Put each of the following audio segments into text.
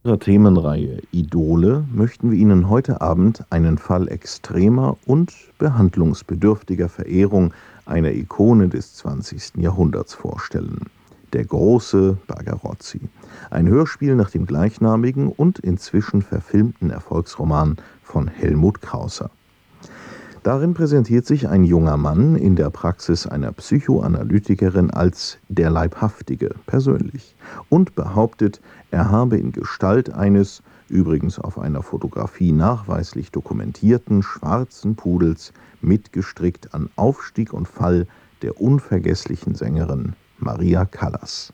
In unserer Themenreihe Idole möchten wir Ihnen heute Abend einen Fall extremer und behandlungsbedürftiger Verehrung einer Ikone des 20. Jahrhunderts vorstellen. Der große Bargarozzi. Ein Hörspiel nach dem gleichnamigen und inzwischen verfilmten Erfolgsroman von Helmut Krauser. Darin präsentiert sich ein junger Mann in der Praxis einer Psychoanalytikerin als der Leibhaftige persönlich und behauptet, er habe in Gestalt eines, übrigens auf einer Fotografie nachweislich dokumentierten, schwarzen Pudels mitgestrickt an Aufstieg und Fall der unvergesslichen Sängerin Maria Callas.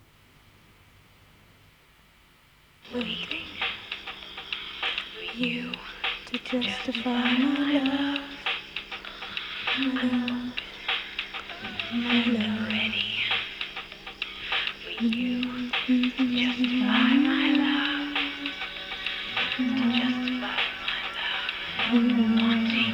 Waiting for you to justify my love. My love, ready for you to justify my love. To justify my love. Wanting.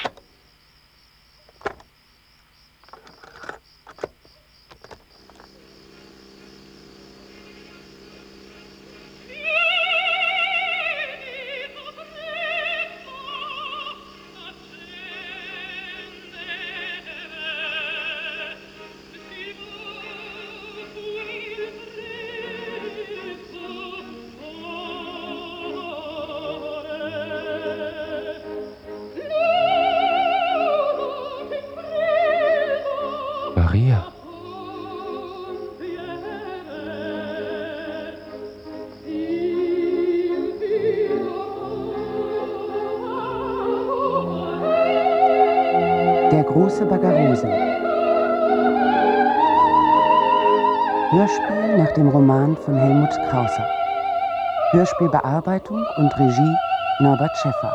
Maria. Der große Bargarose. Hörspiel nach dem Roman von Helmut Krauser. Hörspielbearbeitung und Regie Norbert Schäffer.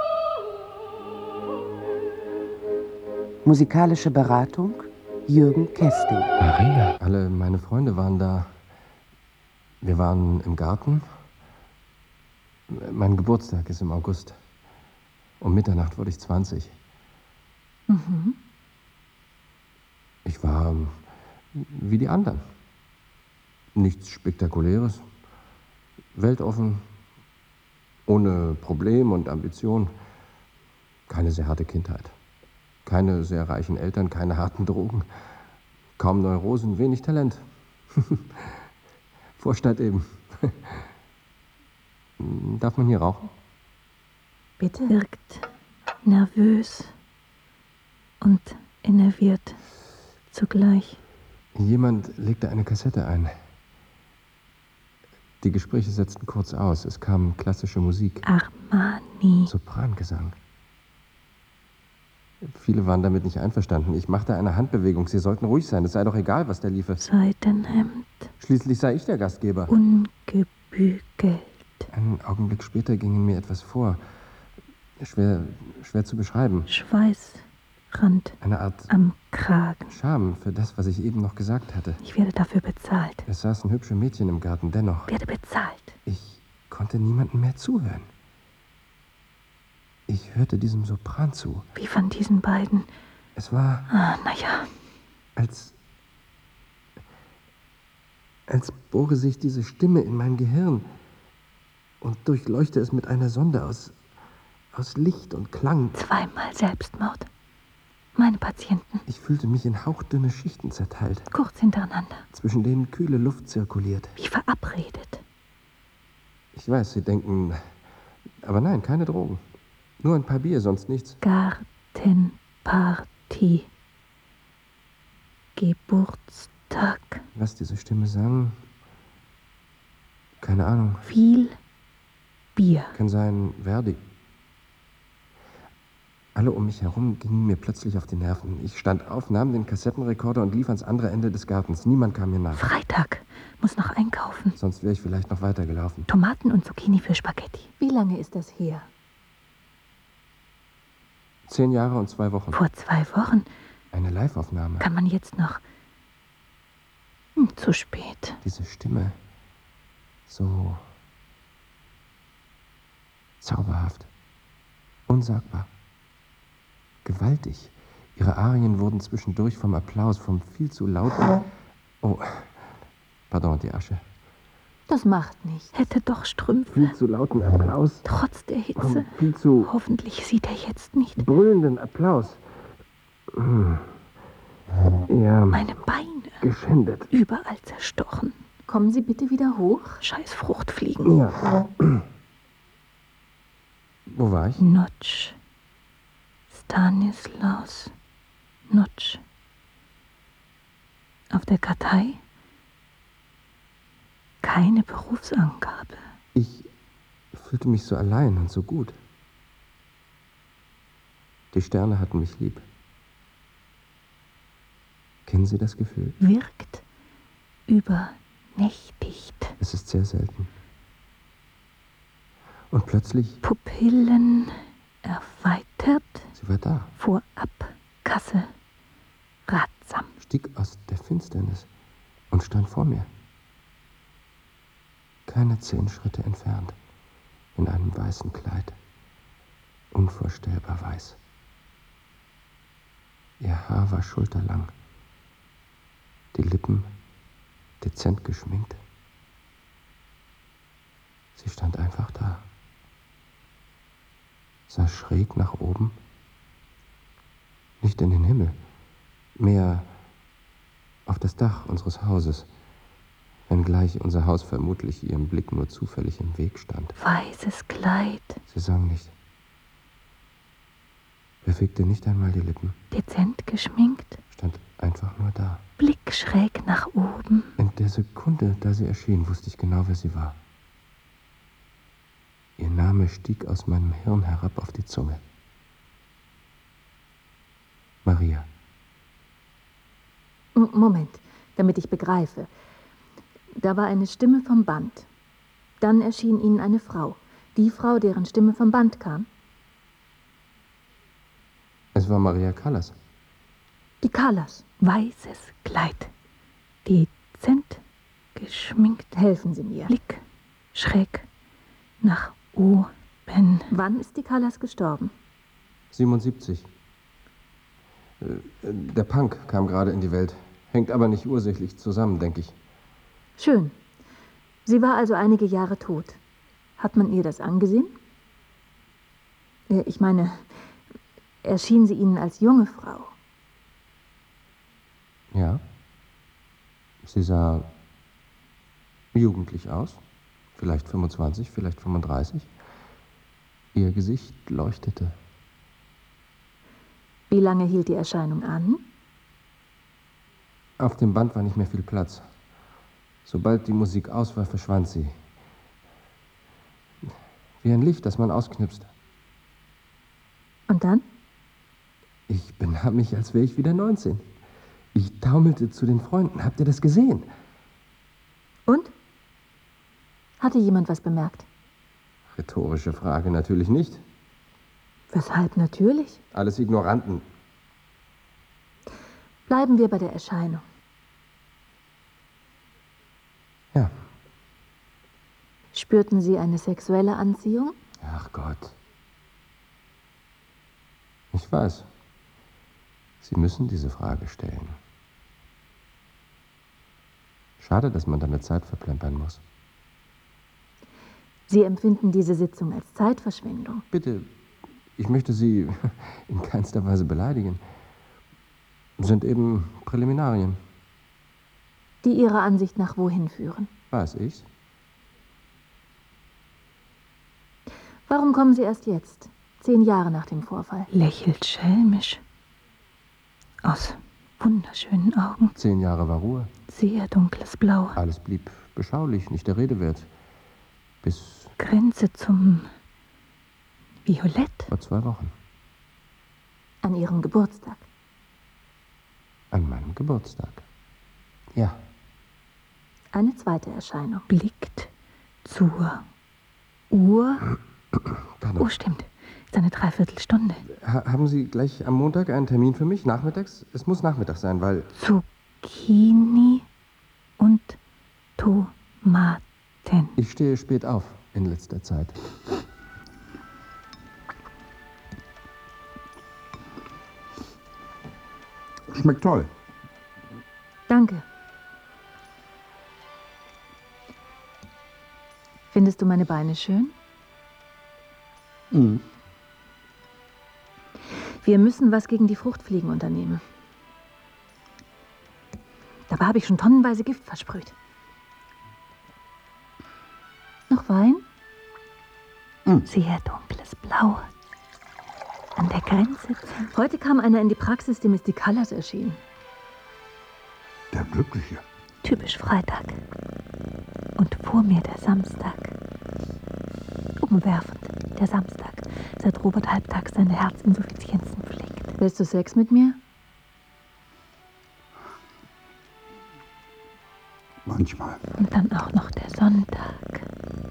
Musikalische Beratung Jürgen Kesting. Maria. Alle meine Freunde waren da. Wir waren im Garten. Mein Geburtstag ist im August. Um Mitternacht wurde ich 20. Ich war wie die anderen. Nichts Spektakuläres. Weltoffen. Ohne Problem und Ambition. Keine sehr harte Kindheit. Keine sehr reichen Eltern, keine harten Drogen. Kaum Neurosen, wenig Talent. Vorstadt eben. Darf man hier rauchen? Bitte? Wirkt nervös und innerviert zugleich. Jemand legte eine Kassette ein. Die Gespräche setzten kurz aus. Es kam klassische Musik. Armani. Soprangesang. Viele waren damit nicht einverstanden. Ich machte eine Handbewegung. Sie sollten ruhig sein. Es sei doch egal, was da liefe. Seidenhemd. Schließlich sei ich der Gastgeber. Ungebügelt. Einen Augenblick später ging in mir etwas vor. Schwer zu beschreiben. Schweißrand Eine Art am Kragen. Scham für das, was ich eben noch gesagt hatte. Ich werde dafür bezahlt. Es saßen hübsche Mädchen im Garten, dennoch. Werde bezahlt. Ich konnte niemandem mehr zuhören. Ich hörte diesem Sopran zu. Wie von diesen beiden. Es war, Naja, als bohre sich diese Stimme in mein Gehirn und durchleuchte es mit einer Sonde aus Licht und Klang. 2-mal Selbstmord. Meine Patienten. Ich fühlte mich in hauchdünne Schichten zerteilt, Kurz hintereinander. zwischen denen kühle Luft zirkuliert. Wie verabredet. Ich weiß, Sie denken, aber nein, keine Drogen. Nur ein paar Bier, sonst nichts. Gartenpartie. Geburtstag. Was diese Stimme sang, keine Ahnung. Viel Bier. Kann sein, Verdi. Alle um mich herum gingen mir plötzlich auf die Nerven. Ich stand auf, nahm den Kassettenrekorder und lief ans andere Ende des Gartens. Niemand kam mir nach. Freitag. Muss noch einkaufen. Sonst wäre ich vielleicht noch weitergelaufen. Tomaten und Zucchini für Spaghetti. Wie lange ist das her? 10 Jahre und 2 Wochen. Vor 2 Wochen. Eine Live-Aufnahme. Kann man jetzt noch... Zu spät. Diese Stimme. So zauberhaft. Unsagbar. Gewaltig. Ihre Arien wurden zwischendurch vom Applaus, vom viel zu lauten... Oh, pardon, die Asche. Das macht nichts. Hätte doch Strümpfe. Viel zu lauten Applaus. Trotz der Hitze. Viel zu Hoffentlich sieht er jetzt nicht. brüllenden Applaus. Ja, Meine Beine. geschändet. Überall zerstochen. Kommen Sie bitte wieder hoch. Scheiß Fruchtfliegen. Ja. Wo war ich? Notch. Stanislaus Notch. Auf der Kartei keine Berufsangabe. Ich fühlte mich so allein und so gut. Die Sterne hatten mich lieb. Kennen Sie das Gefühl? Wirkt übernächtigt. Es ist sehr selten. Und plötzlich, Pupillen erweitert. sie war da, Vorabkasse ratsam. stieg aus der Finsternis und stand vor mir. Keine 10 Schritte entfernt, in einem weißen Kleid. Unvorstellbar weiß. Ihr Haar war schulterlang, die Lippen dezent geschminkt. Sie stand einfach da, sah schräg nach oben, nicht in den Himmel, mehr auf das Dach unseres Hauses, wenngleich unser Haus vermutlich ihrem Blick nur zufällig im Weg stand. Weißes Kleid. Sie sang nicht, bewegte nicht einmal die Lippen, Dezent geschminkt. stand einfach nur da. Blick schräg nach oben. In der Sekunde, da sie erschien, wusste ich genau, wer sie war. Ihr Name stieg aus meinem Hirn herab auf die Zunge. Maria. Moment, damit ich begreife. Da war eine Stimme vom Band. Dann erschien Ihnen eine Frau. Die Frau, deren Stimme vom Band kam. Es war Maria Callas. Die Callas. Weißes Kleid. Dezent geschminkt. Helfen Sie mir. Blick schräg nach oben. Wann ist die Callas gestorben? 77. Der Punk kam gerade in die Welt. Hängt aber nicht ursächlich zusammen, denke ich. Schön. Sie war also einige Jahre tot. Hat man ihr das angesehen? Ich meine, erschien sie Ihnen als junge Frau? Ja. Sie sah jugendlich aus. Vielleicht 25, vielleicht 35. Ihr Gesicht leuchtete. Wie lange hielt die Erscheinung an? Auf dem Band war nicht mehr viel Platz. Sobald die Musik aus war, verschwand sie. Wie ein Licht, das man ausknipst. Und dann? Ich benahm mich, als wäre ich wieder 19. Ich taumelte zu den Freunden. Habt ihr das gesehen? Und? Hatte jemand was bemerkt? Rhetorische Frage natürlich nicht. Weshalb natürlich? Alles Ignoranten. Bleiben wir bei der Erscheinung. Ja. Spürten Sie eine sexuelle Anziehung? Ach Gott. Ich weiß. Sie müssen diese Frage stellen. Schade, dass man damit Zeit verplempern muss. Sie empfinden diese Sitzung als Zeitverschwendung. Bitte, ich möchte Sie in keinster Weise beleidigen. Sind eben Präliminarien. Die Ihrer Ansicht nach wohin führen. Weiß ich's? Warum kommen Sie erst jetzt, 10 Jahre nach dem Vorfall? Lächelt schelmisch. Aus wunderschönen Augen. 10 Jahre war Ruhe. Sehr dunkles Blau. Alles blieb beschaulich, nicht der Rede wert. Bis Grenze zum Violett. vor 2 Wochen. An Ihrem Geburtstag. An meinem Geburtstag. Ja. Eine zweite Erscheinung. Blickt zur Uhr. Pardon. Oh, stimmt. Ist eine Dreiviertelstunde. Haben Sie gleich am Montag einen Termin für mich? Nachmittags? Es muss Nachmittag sein, weil... Zucchini und Tomaten. Ich stehe spät auf in letzter Zeit. Schmeckt toll. Danke. Findest du meine Beine schön? Mhm. Wir müssen was gegen die Fruchtfliegen unternehmen. Dabei habe ich schon tonnenweise Gift versprüht. Noch Wein? Sehr dunkles Blau. An der Grenze. Heute kam einer in die Praxis, dem ist die Callas erschienen. Der Glückliche. Typisch Freitag. Und vor mir der Samstag. Umwerfend, der Samstag, seit Robert halbtags seine Herzinsuffizienzen pflegt. Willst du Sex mit mir? Manchmal. Und dann auch noch der Sonntag.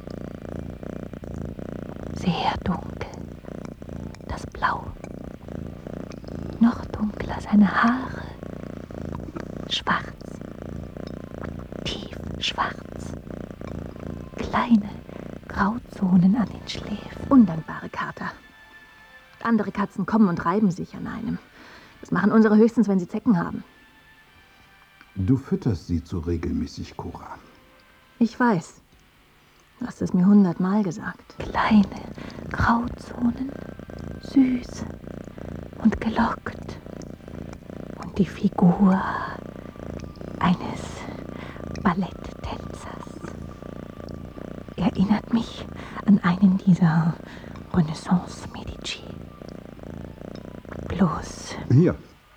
Sehr dunkel. Das Blau. Noch dunkler seine Haare. Schwarz. Tief schwarz. Kleine Grauzonen an den Schläfen. Undankbare Kater. Andere Katzen kommen und reiben sich an einem. Das machen unsere höchstens, wenn sie Zecken haben. Du fütterst sie zu regelmäßig, Cora. Ich weiß. Du hast es mir 100-mal gesagt. Kleine Grauzonen, süß und gelockt. Und die Figur eines Balletttänzers. Erinnert mich an einen dieser Renaissance-Medici. Bloß Hier.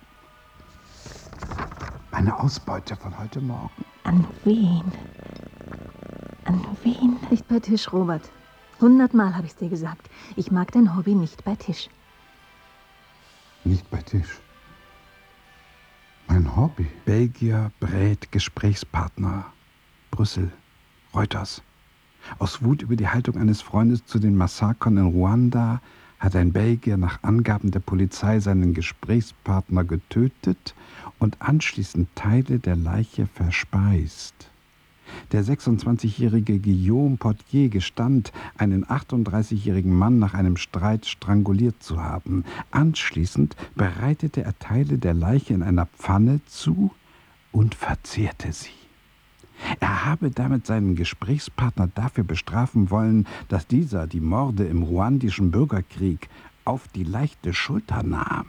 Eine Ausbeute von heute Morgen. an wen? An wen? Nicht bei Tisch, Robert. 100-mal habe ich es dir gesagt. Ich mag dein Hobby nicht bei Tisch. Nicht bei Tisch. Mein Hobby. Belgier, Brät, Gesprächspartner. Brüssel, Reuters. Aus Wut über die Haltung eines Freundes zu den Massakern in Ruanda hat ein Belgier nach Angaben der Polizei seinen Gesprächspartner getötet und anschließend Teile der Leiche verspeist. Der 26-jährige Guillaume Portier gestand, einen 38-jährigen Mann nach einem Streit stranguliert zu haben. Anschließend bereitete er Teile der Leiche in einer Pfanne zu und verzehrte sie. Er habe damit seinen Gesprächspartner dafür bestrafen wollen, dass dieser die Morde im ruandischen Bürgerkrieg auf die leichte Schulter nahm.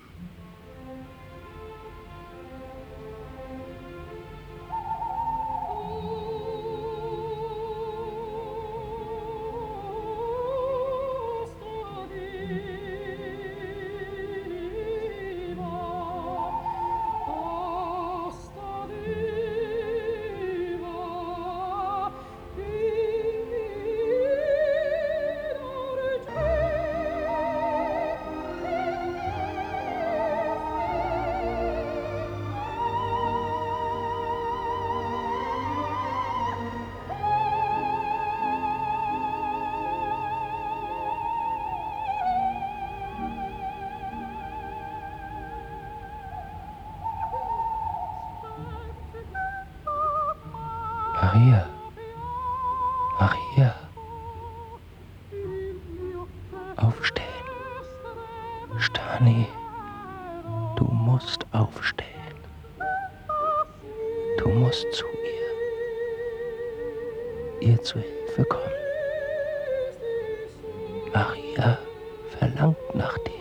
Maria. Maria. Aufstehen. Stani, du musst aufstehen. Du musst zu ihr zu Hilfe kommen. Maria verlangt nach dir.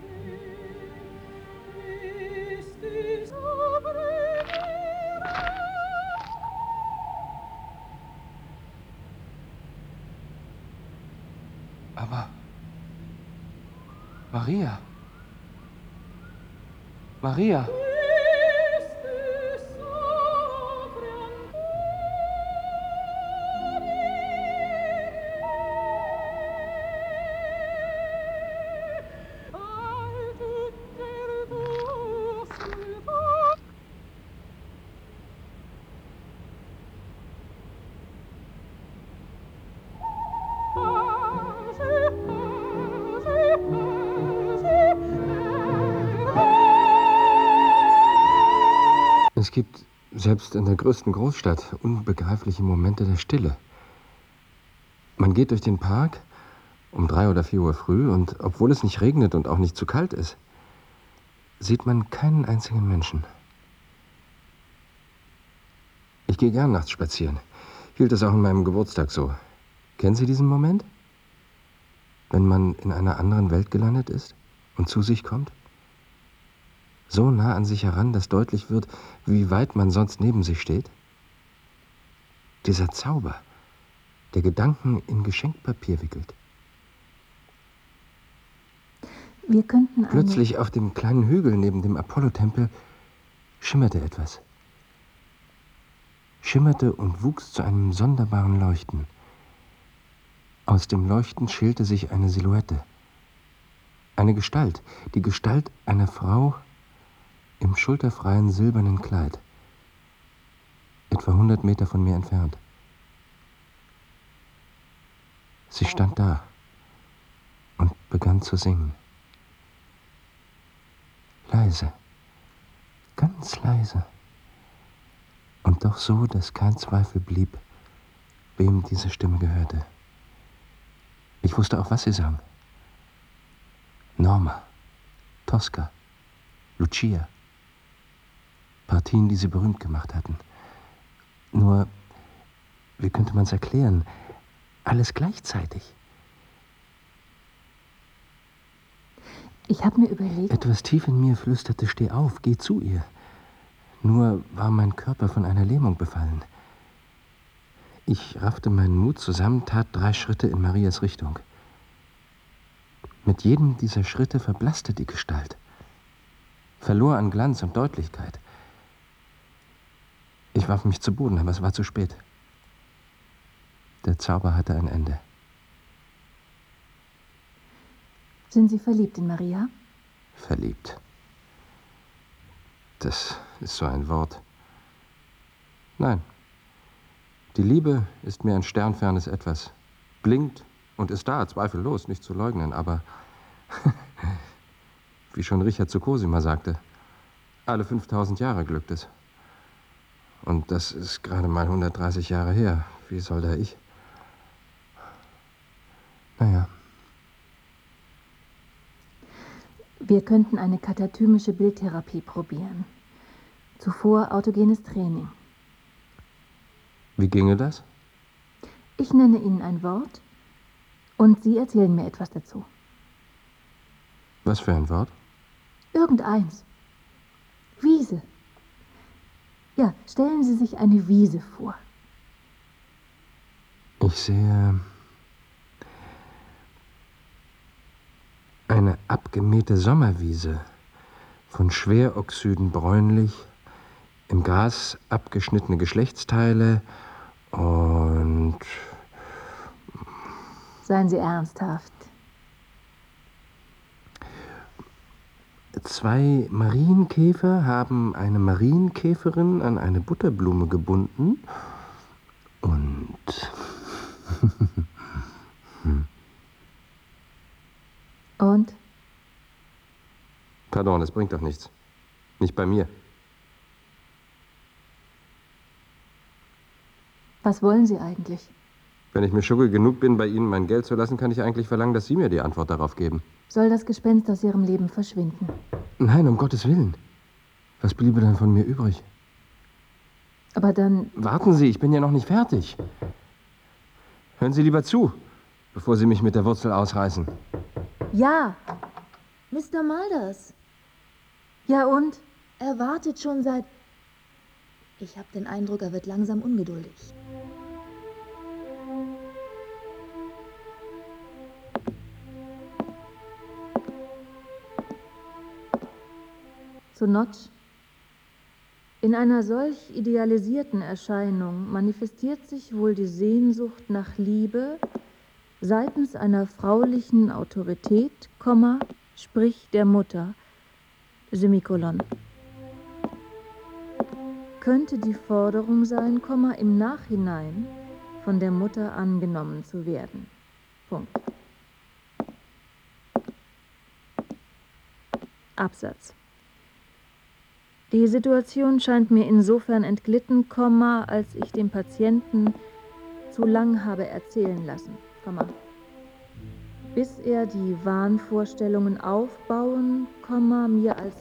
Aber Maria. Maria. Es gibt selbst in der größten Großstadt unbegreifliche Momente der Stille. Man geht durch den Park um 3 oder 4 Uhr früh und obwohl es nicht regnet und auch nicht zu kalt ist, sieht man keinen einzigen Menschen. Ich gehe gern nachts spazieren. Hielt es auch an meinem Geburtstag so. Kennen Sie diesen Moment? Wenn man in einer anderen Welt gelandet ist und zu sich kommt? So nah an sich heran, dass deutlich wird, wie weit man sonst neben sich steht? Dieser Zauber, der Gedanken in Geschenkpapier wickelt. Wir könnten Plötzlich auf dem kleinen Hügel neben dem Apollo-Tempel schimmerte etwas. Schimmerte und wuchs zu einem sonderbaren Leuchten. Aus dem Leuchten schälte sich eine Silhouette. Eine Gestalt, die Gestalt einer Frau im schulterfreien silbernen Kleid. Etwa 100 Meter von mir entfernt. Sie stand da und begann zu singen. Leise, ganz leise. Und doch so, dass kein Zweifel blieb, wem diese Stimme gehörte. Ich wusste auch, was sie sang. Norma, Tosca, Lucia. Partien, die sie berühmt gemacht hatten. Nur, wie könnte man es erklären? Alles gleichzeitig. Ich habe mir überlegt... Etwas tief in mir flüsterte, steh auf, geh zu ihr. Nur war mein Körper von einer Lähmung befallen. Ich raffte meinen Mut zusammen, tat 3 Schritte in Marias Richtung. Mit jedem dieser Schritte verblasste die Gestalt, verlor an Glanz und Deutlichkeit. Ich warf mich zu Boden, aber es war zu spät. Der Zauber hatte ein Ende. Sind Sie verliebt in Maria? Verliebt. Das ist so ein Wort. Nein. Die Liebe ist mir ein sternfernes Etwas. Blinkt und ist da, zweifellos, nicht zu leugnen, aber wie schon Richard zu Cosima sagte, alle 5000 Jahre glückt es. Und das ist gerade mal 130 Jahre her. Wie soll da ich? Naja. Wir könnten eine katatymische Bildtherapie probieren. Zuvor autogenes Training. Wie ginge das? Ich nenne Ihnen ein Wort und Sie erzählen mir etwas dazu. Was für ein Wort? Irgendeins. Wiese. Ja, stellen Sie sich eine Wiese vor. Ich sehe eine abgemähte Sommerwiese, von Schweroxyden bräunlich, im Gras abgeschnittene Geschlechtsteile und... Seien Sie ernsthaft. 2 Marienkäfer haben eine Marienkäferin an eine Butterblume gebunden und... Und? Pardon, das bringt doch nichts. Nicht bei mir. Was wollen Sie eigentlich? Wenn ich mir schugge genug bin, bei Ihnen mein Geld zu lassen, kann ich eigentlich verlangen, dass Sie mir die Antwort darauf geben. Soll das Gespenst aus Ihrem Leben verschwinden? Nein, um Gottes Willen. Was bliebe dann von mir übrig? Aber dann... Warten Sie, ich bin ja noch nicht fertig. Hören Sie lieber zu, bevor Sie mich mit der Wurzel ausreißen. Ja! Mr. Mulders, Ja und? er wartet schon seit... Ich habe den Eindruck, er wird langsam ungeduldig. Zu Notch. In einer solch idealisierten Erscheinung manifestiert sich wohl die Sehnsucht nach Liebe seitens einer fraulichen Autorität, sprich der Mutter, Semikolon. Könnte die Forderung sein, im Nachhinein von der Mutter angenommen zu werden. Punkt. Absatz. Die Situation scheint mir insofern entglitten, als ich dem Patienten zu lang habe erzählen lassen, bis er die Wahnvorstellungen aufbauen, mir als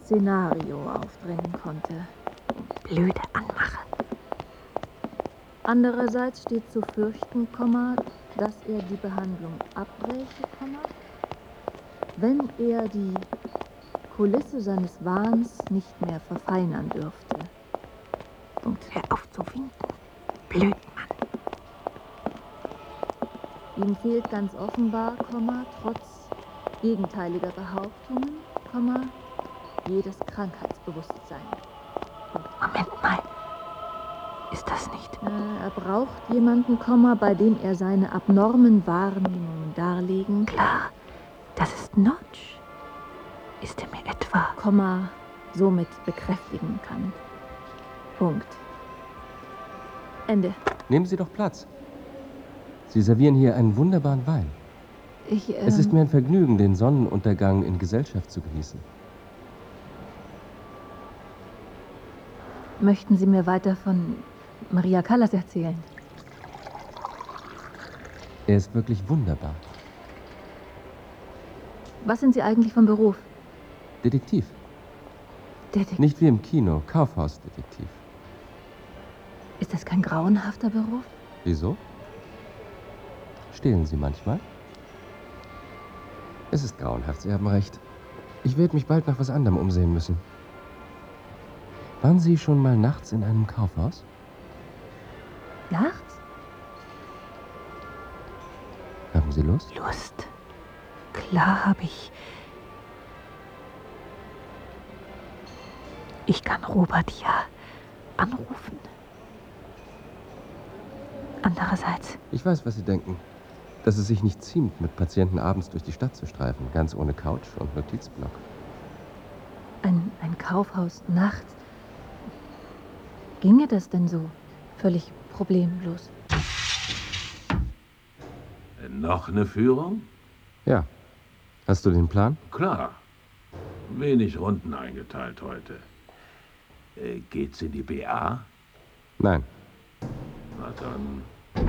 Szenario aufdrängen konnte. Blöde Anmache. Andererseits steht zu fürchten, dass er die Behandlung abbräche, wenn er die Kulisse seines Wahns nicht mehr verfeinern dürfte. Und hör auf zu winken. Blödmann. Ihm fehlt ganz offenbar, trotz gegenteiliger Behauptungen, jedes Krankheitsbewusstsein. Moment mal. Ist das nicht? Er braucht jemanden, bei dem er seine abnormen Wahrnehmungen darlegen. Klar, das ist Notch. Ist er mir etwa? Somit bekräftigen kann. Punkt. Ende. Nehmen Sie doch Platz. Sie servieren hier einen wunderbaren Wein. Es ist mir ein Vergnügen, den Sonnenuntergang in Gesellschaft zu genießen. Möchten Sie mir weiter von Maria Callas erzählen? Er ist wirklich wunderbar. Was sind Sie eigentlich von Beruf? Detektiv. Detektiv. Nicht wie im Kino, Kaufhausdetektiv. Ist das kein grauenhafter Beruf? Wieso? Stehlen Sie manchmal? Es ist grauenhaft, Sie haben recht. Ich werde mich bald nach was anderem umsehen müssen. Waren Sie schon mal nachts in einem Kaufhaus? Nachts? Haben Sie Lust? Lust. Klar habe ich. Ich kann Robert ja anrufen. Andererseits. Ich weiß, was Sie denken. Dass es sich nicht ziemt, mit Patienten abends durch die Stadt zu streifen, ganz ohne Couch und Notizblock. Ein Kaufhaus nachts? Ginge das denn so? Völlig problemlos. Noch eine Führung? Ja. Hast du den Plan? Klar. Wenig Runden eingeteilt heute. Geht's in die BA? Nein. Na dann.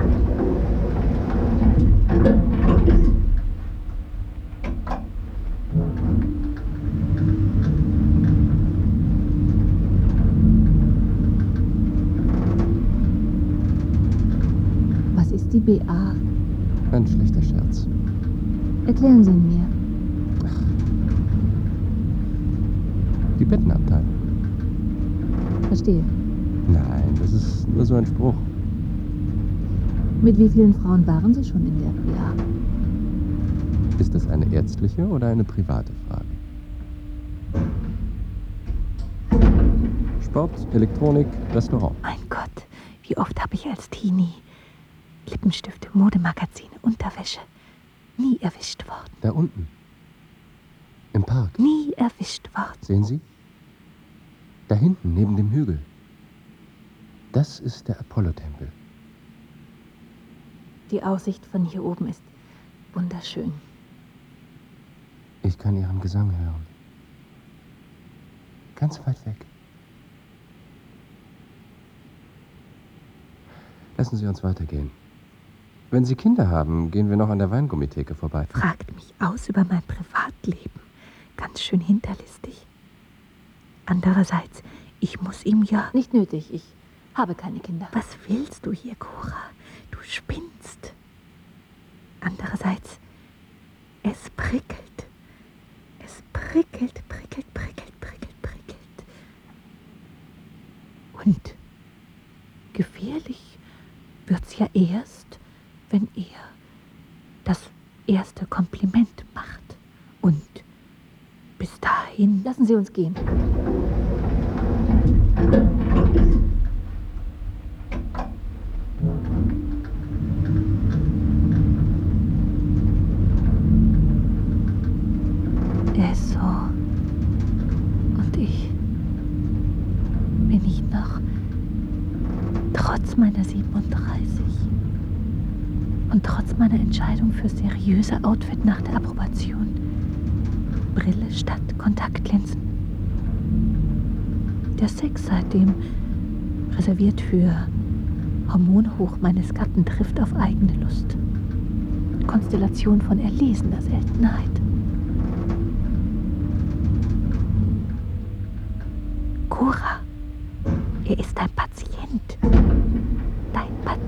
Was ist die BA? Ein schlechter Scherz. Erklären Sie ihn mir. Die Bettenabteilung. Verstehe. Nein, das ist nur so ein Spruch. Mit wie vielen Frauen waren Sie schon in der BA? Ist das eine ärztliche oder eine private Frage? Sport, Elektronik, Restaurant. Mein Gott, wie oft habe ich als Teenie Lippenstifte, Modemagazine, Unterwäsche nie erwischt worden. Da unten. Im Park. Nie erwischt worden. Sehen Sie? Da hinten, neben dem Hügel. Das ist der Apollo-Tempel. Die Aussicht von hier oben ist wunderschön. Ich kann Ihren Gesang hören. Ganz weit weg. Lassen Sie uns weitergehen. Wenn Sie Kinder haben, gehen wir noch an der Weingummitheke vorbei. Fragt mich aus über mein Privatleben. Ganz schön hinterlistig. Andererseits, ich muss ihm ja... Nicht nötig, ich habe keine Kinder. Was willst du hier, Cora? Du spinnst. Andererseits, es prickelt. Es prickelt, prickelt, prickelt, prickelt, prickelt. Und gefährlich wird's ja erst, wenn er das erste Kompliment macht. Und bis dahin... Lassen Sie uns gehen. Er ist so. Und ich. Bin ich noch, trotz meiner 37 und trotz meiner Entscheidung für seriöse Outfit nach der Approbation, Brille statt Kontaktlinsen. Der Sex seitdem, reserviert für Hormonhoch meines Gatten, trifft auf eigene Lust. Konstellation von erlesener Seltenheit. Cora, er ist dein Patient. Dein Patient.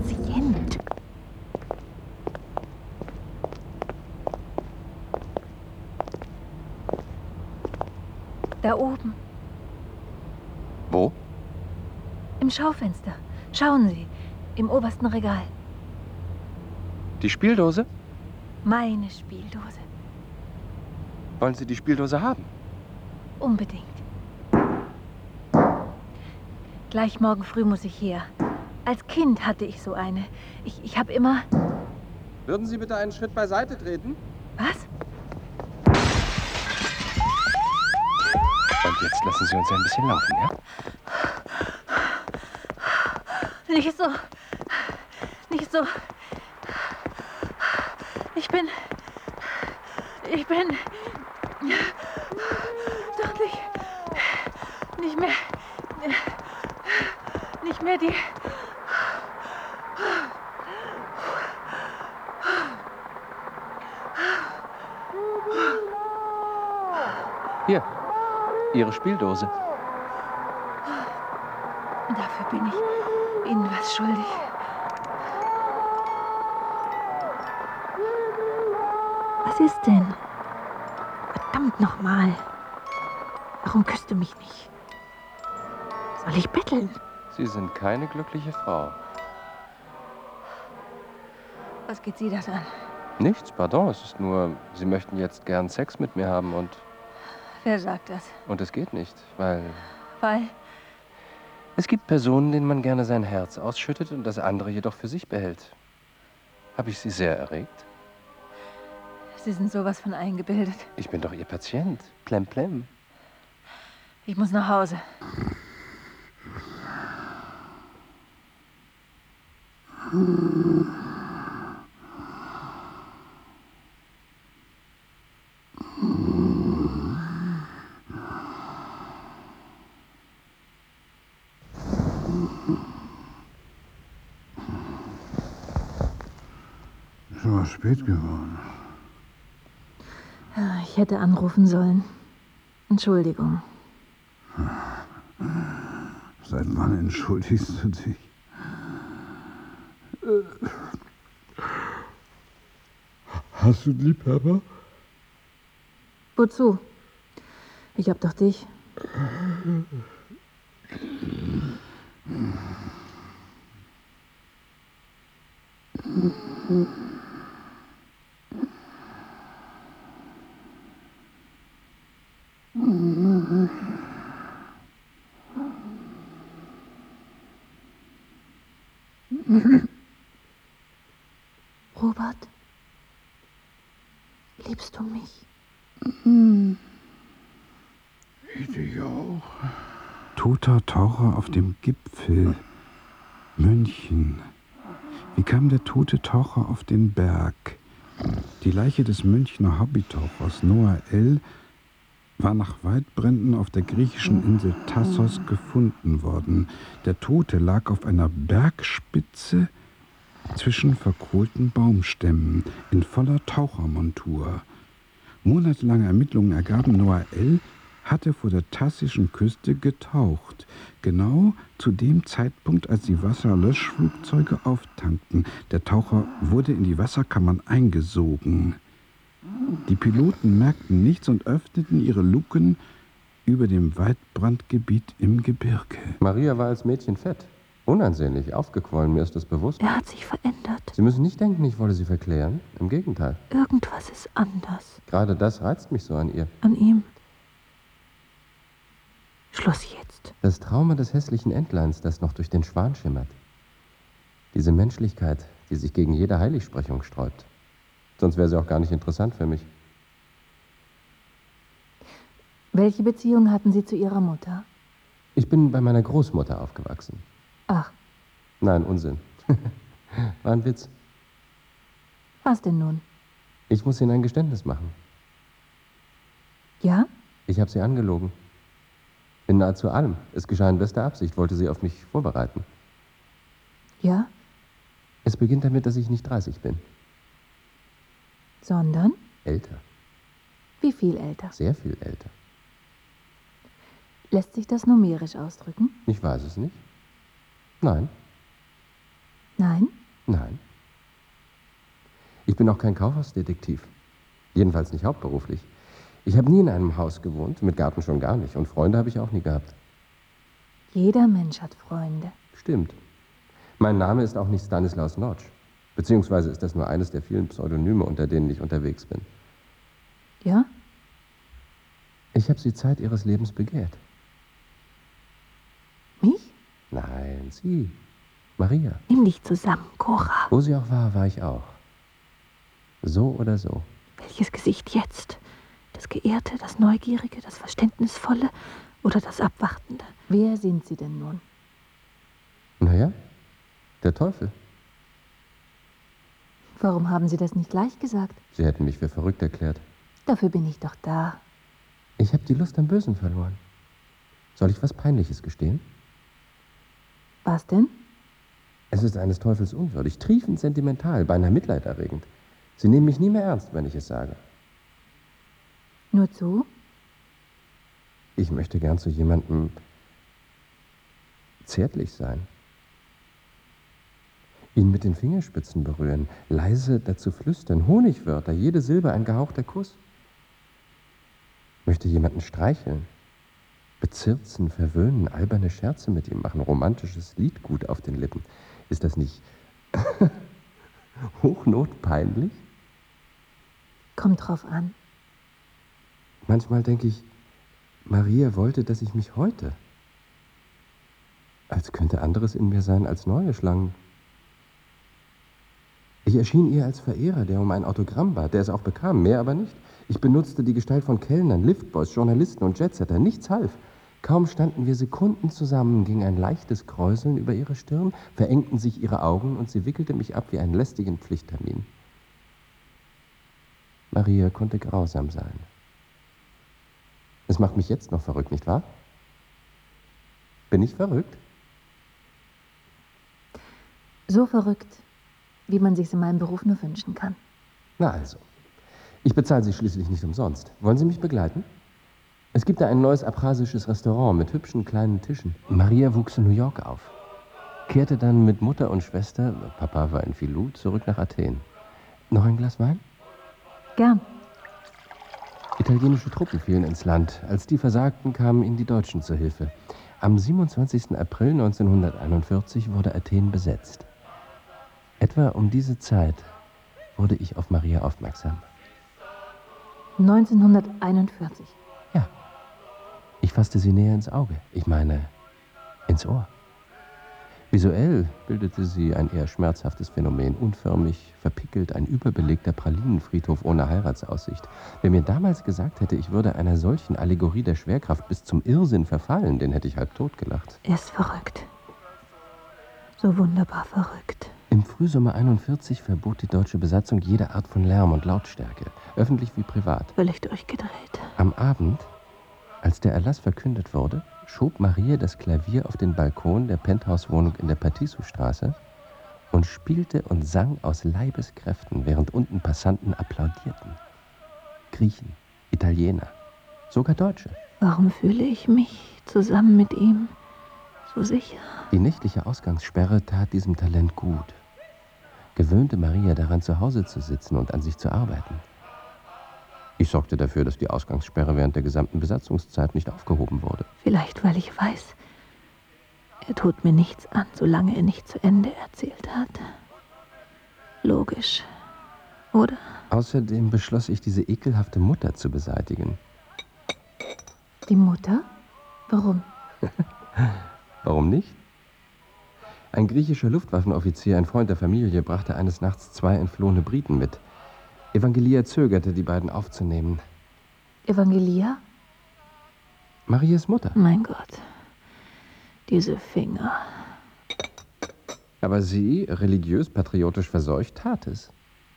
Da oben, Wo? im Schaufenster. Schauen Sie, im obersten Regal. Die Spieldose? Meine Spieldose. Wollen Sie die Spieldose haben? Unbedingt. Gleich morgen früh muss ich her. Als Kind hatte ich so eine. Ich habe immer... Würden Sie bitte einen Schritt beiseite treten? Was? Und jetzt lassen Sie uns ein bisschen laufen, ja? Nicht so. Nicht so. Ich bin doch nicht mehr die... Hier, Ihre Spieldose. Dafür bin ich Ihnen was schuldig. Was ist denn? Verdammt nochmal. Warum küsst du mich nicht? Soll ich betteln? Sie sind keine glückliche Frau. Was geht Sie das an? Nichts, pardon. Es ist nur, Sie möchten jetzt gern Sex mit mir haben und Wer sagt das? es geht nicht, weil Weil... es gibt Personen, denen man gerne sein Herz ausschüttet und das andere jedoch für sich behält. Habe ich Sie sehr erregt? Sie sind sowas von eingebildet. Ich bin doch Ihr Patient. Plem, plem. Ich muss nach Hause. Schon mal spät geworden. Ja, ich hätte anrufen sollen. Entschuldigung. Seit wann entschuldigst du dich? Hast du Liebhaber? Wozu? Ich hab doch dich. Robert, liebst du mich? Ich dich auch. Toter Taucher auf dem Gipfel. München. Wie kam der tote Taucher auf den Berg? Die Leiche des Münchner Hobbytauchers Noah L. war nach Waldbränden auf der griechischen Insel Tassos gefunden worden. Der Tote lag auf einer Bergspitze zwischen verkohlten Baumstämmen in voller Tauchermontur. Monatelange Ermittlungen ergaben, Noah L. hatte vor der tassischen Küste getaucht. Genau zu dem Zeitpunkt, als die Wasserlöschflugzeuge auftankten. Der Taucher wurde in die Wasserkammern eingesogen. Die Piloten merkten nichts und öffneten ihre Luken über dem Waldbrandgebiet im Gebirge. Maria war als Mädchen fett. Unansehnlich, aufgequollen, mir ist das bewusst. Er hat sich verändert. Sie müssen nicht denken, ich wolle Sie verklären. Im Gegenteil. Irgendwas ist anders Gerade das reizt mich so an ihr. an ihm. Schluss jetzt. Das Trauma des hässlichen Entleins, das noch durch den Schwan schimmert. Diese Menschlichkeit, die sich gegen jede Heiligsprechung sträubt. Sonst wäre sie auch gar nicht interessant für mich. Welche Beziehung hatten Sie zu Ihrer Mutter? Ich bin bei meiner Großmutter aufgewachsen. Ach, Nein, Unsinn. War ein Witz. was denn nun? Ich muss Ihnen ein Geständnis machen. Ja? Ich habe Sie angelogen. In nahezu allem. Es geschah in bester Absicht, wollte Sie auf mich vorbereiten. Ja? Es beginnt damit, dass ich nicht 30 bin. Sondern? Älter. Wie viel älter? Sehr viel älter. Lässt sich das numerisch ausdrücken? Ich weiß es nicht. Nein, Nein? nein. Ich bin auch kein Kaufhausdetektiv. Jedenfalls nicht hauptberuflich. Ich habe nie in einem Haus gewohnt, mit Garten schon gar nicht. Und Freunde habe ich auch nie gehabt. Jeder Mensch hat Freunde. Stimmt. Mein Name ist auch nicht Stanislaus Notch. Beziehungsweise ist das nur eines der vielen Pseudonyme, unter denen ich unterwegs bin. Ja? Ich habe sie Zeit ihres Lebens begehrt. Mich? Nein, sie. Maria. Nimm dich zusammen, Cora. Wo sie auch war ich auch. So oder so. Welches Gesicht jetzt? Das Geehrte, das Neugierige, das Verständnisvolle oder das Abwartende? Wer sind Sie denn nun? Naja, der Teufel. Warum haben Sie das nicht gleich gesagt? Sie hätten mich für verrückt erklärt. Dafür bin ich doch da. Ich habe die Lust am Bösen verloren. Soll ich was Peinliches gestehen? Was denn? Es ist eines Teufels unwürdig, triefend sentimental, beinahe mitleiderregend. Sie nehmen mich nie mehr ernst, wenn ich es sage. Nur zu? Ich möchte gern zu jemandem zärtlich sein. Ihn mit den Fingerspitzen berühren, leise dazu flüstern, Honigwörter, jede Silbe ein gehauchter Kuss. Möchte jemanden streicheln, bezirzen, verwöhnen, alberne Scherze mit ihm machen, romantisches Liedgut auf den Lippen. Ist das nicht hochnotpeinlich? Kommt drauf an. Manchmal denke ich, Maria wollte, dass ich mich heute, als könnte anderes in mir sein als neue Schlangen. Ich erschien ihr als Verehrer, der um ein Autogramm bat, der es auch bekam, mehr aber nicht. Ich benutzte die Gestalt von Kellnern, Liftboys, Journalisten und Jetsetter. Nichts half. Kaum standen wir Sekunden zusammen, ging ein leichtes Kräuseln über ihre Stirn, verengten sich ihre Augen und sie wickelte mich ab wie einen lästigen Pflichttermin. Maria konnte grausam sein. Es macht mich jetzt noch verrückt, nicht wahr? Bin ich verrückt? So verrückt, wie man sich's in meinem Beruf nur wünschen kann. Na also. Ich bezahle Sie schließlich nicht umsonst. Wollen Sie mich begleiten? Es gibt da ein neues abchasisches Restaurant mit hübschen kleinen Tischen. Maria wuchs in New York auf. Kehrte dann mit Mutter und Schwester, Papa war in Filou, zurück nach Athen. Noch ein Glas Wein? Gern. Italienische Truppen fielen ins Land. Als die versagten, kamen ihnen die Deutschen zur Hilfe. Am 27. April 1941 wurde Athen besetzt. Etwa um diese Zeit wurde ich auf Maria aufmerksam. 1941. Ja. Ich fasste sie näher ins Auge. Ich meine, ins Ohr. Visuell bildete sie ein eher schmerzhaftes Phänomen, unförmig, verpickelt, ein überbelegter Pralinenfriedhof ohne Heiratsaussicht. Wer mir damals gesagt hätte, ich würde einer solchen Allegorie der Schwerkraft bis zum Irrsinn verfallen, den hätte ich halb tot gelacht. Er ist verrückt. So wunderbar verrückt. Im Frühsommer 41 verbot die deutsche Besatzung jede Art von Lärm und Lautstärke, öffentlich wie privat. Völlig durchgedreht. Am Abend, als der Erlass verkündet wurde, schob Maria das Klavier auf den Balkon der Penthouse-Wohnung in der Patissu-Straße und spielte und sang aus Leibeskräften, während unten Passanten applaudierten. Griechen, Italiener, sogar Deutsche. Warum fühle ich mich zusammen mit ihm so sicher? Die nächtliche Ausgangssperre tat diesem Talent gut. Gewöhnte Maria daran, zu Hause zu sitzen und an sich zu arbeiten. Ich sorgte dafür, dass die Ausgangssperre während der gesamten Besatzungszeit nicht aufgehoben wurde. Vielleicht, weil ich weiß, er tut mir nichts an, solange er nicht zu Ende erzählt hat. Logisch, oder? Außerdem beschloss ich, diese ekelhafte Mutter zu beseitigen. Die Mutter? Warum? Warum nicht? Ein griechischer Luftwaffenoffizier, ein Freund der Familie, brachte eines Nachts 2 entflohene Briten mit. Evangelia zögerte, die beiden aufzunehmen. Evangelia? Marias Mutter. Mein Gott, diese Finger. Aber sie, religiös, patriotisch verseucht, tat es.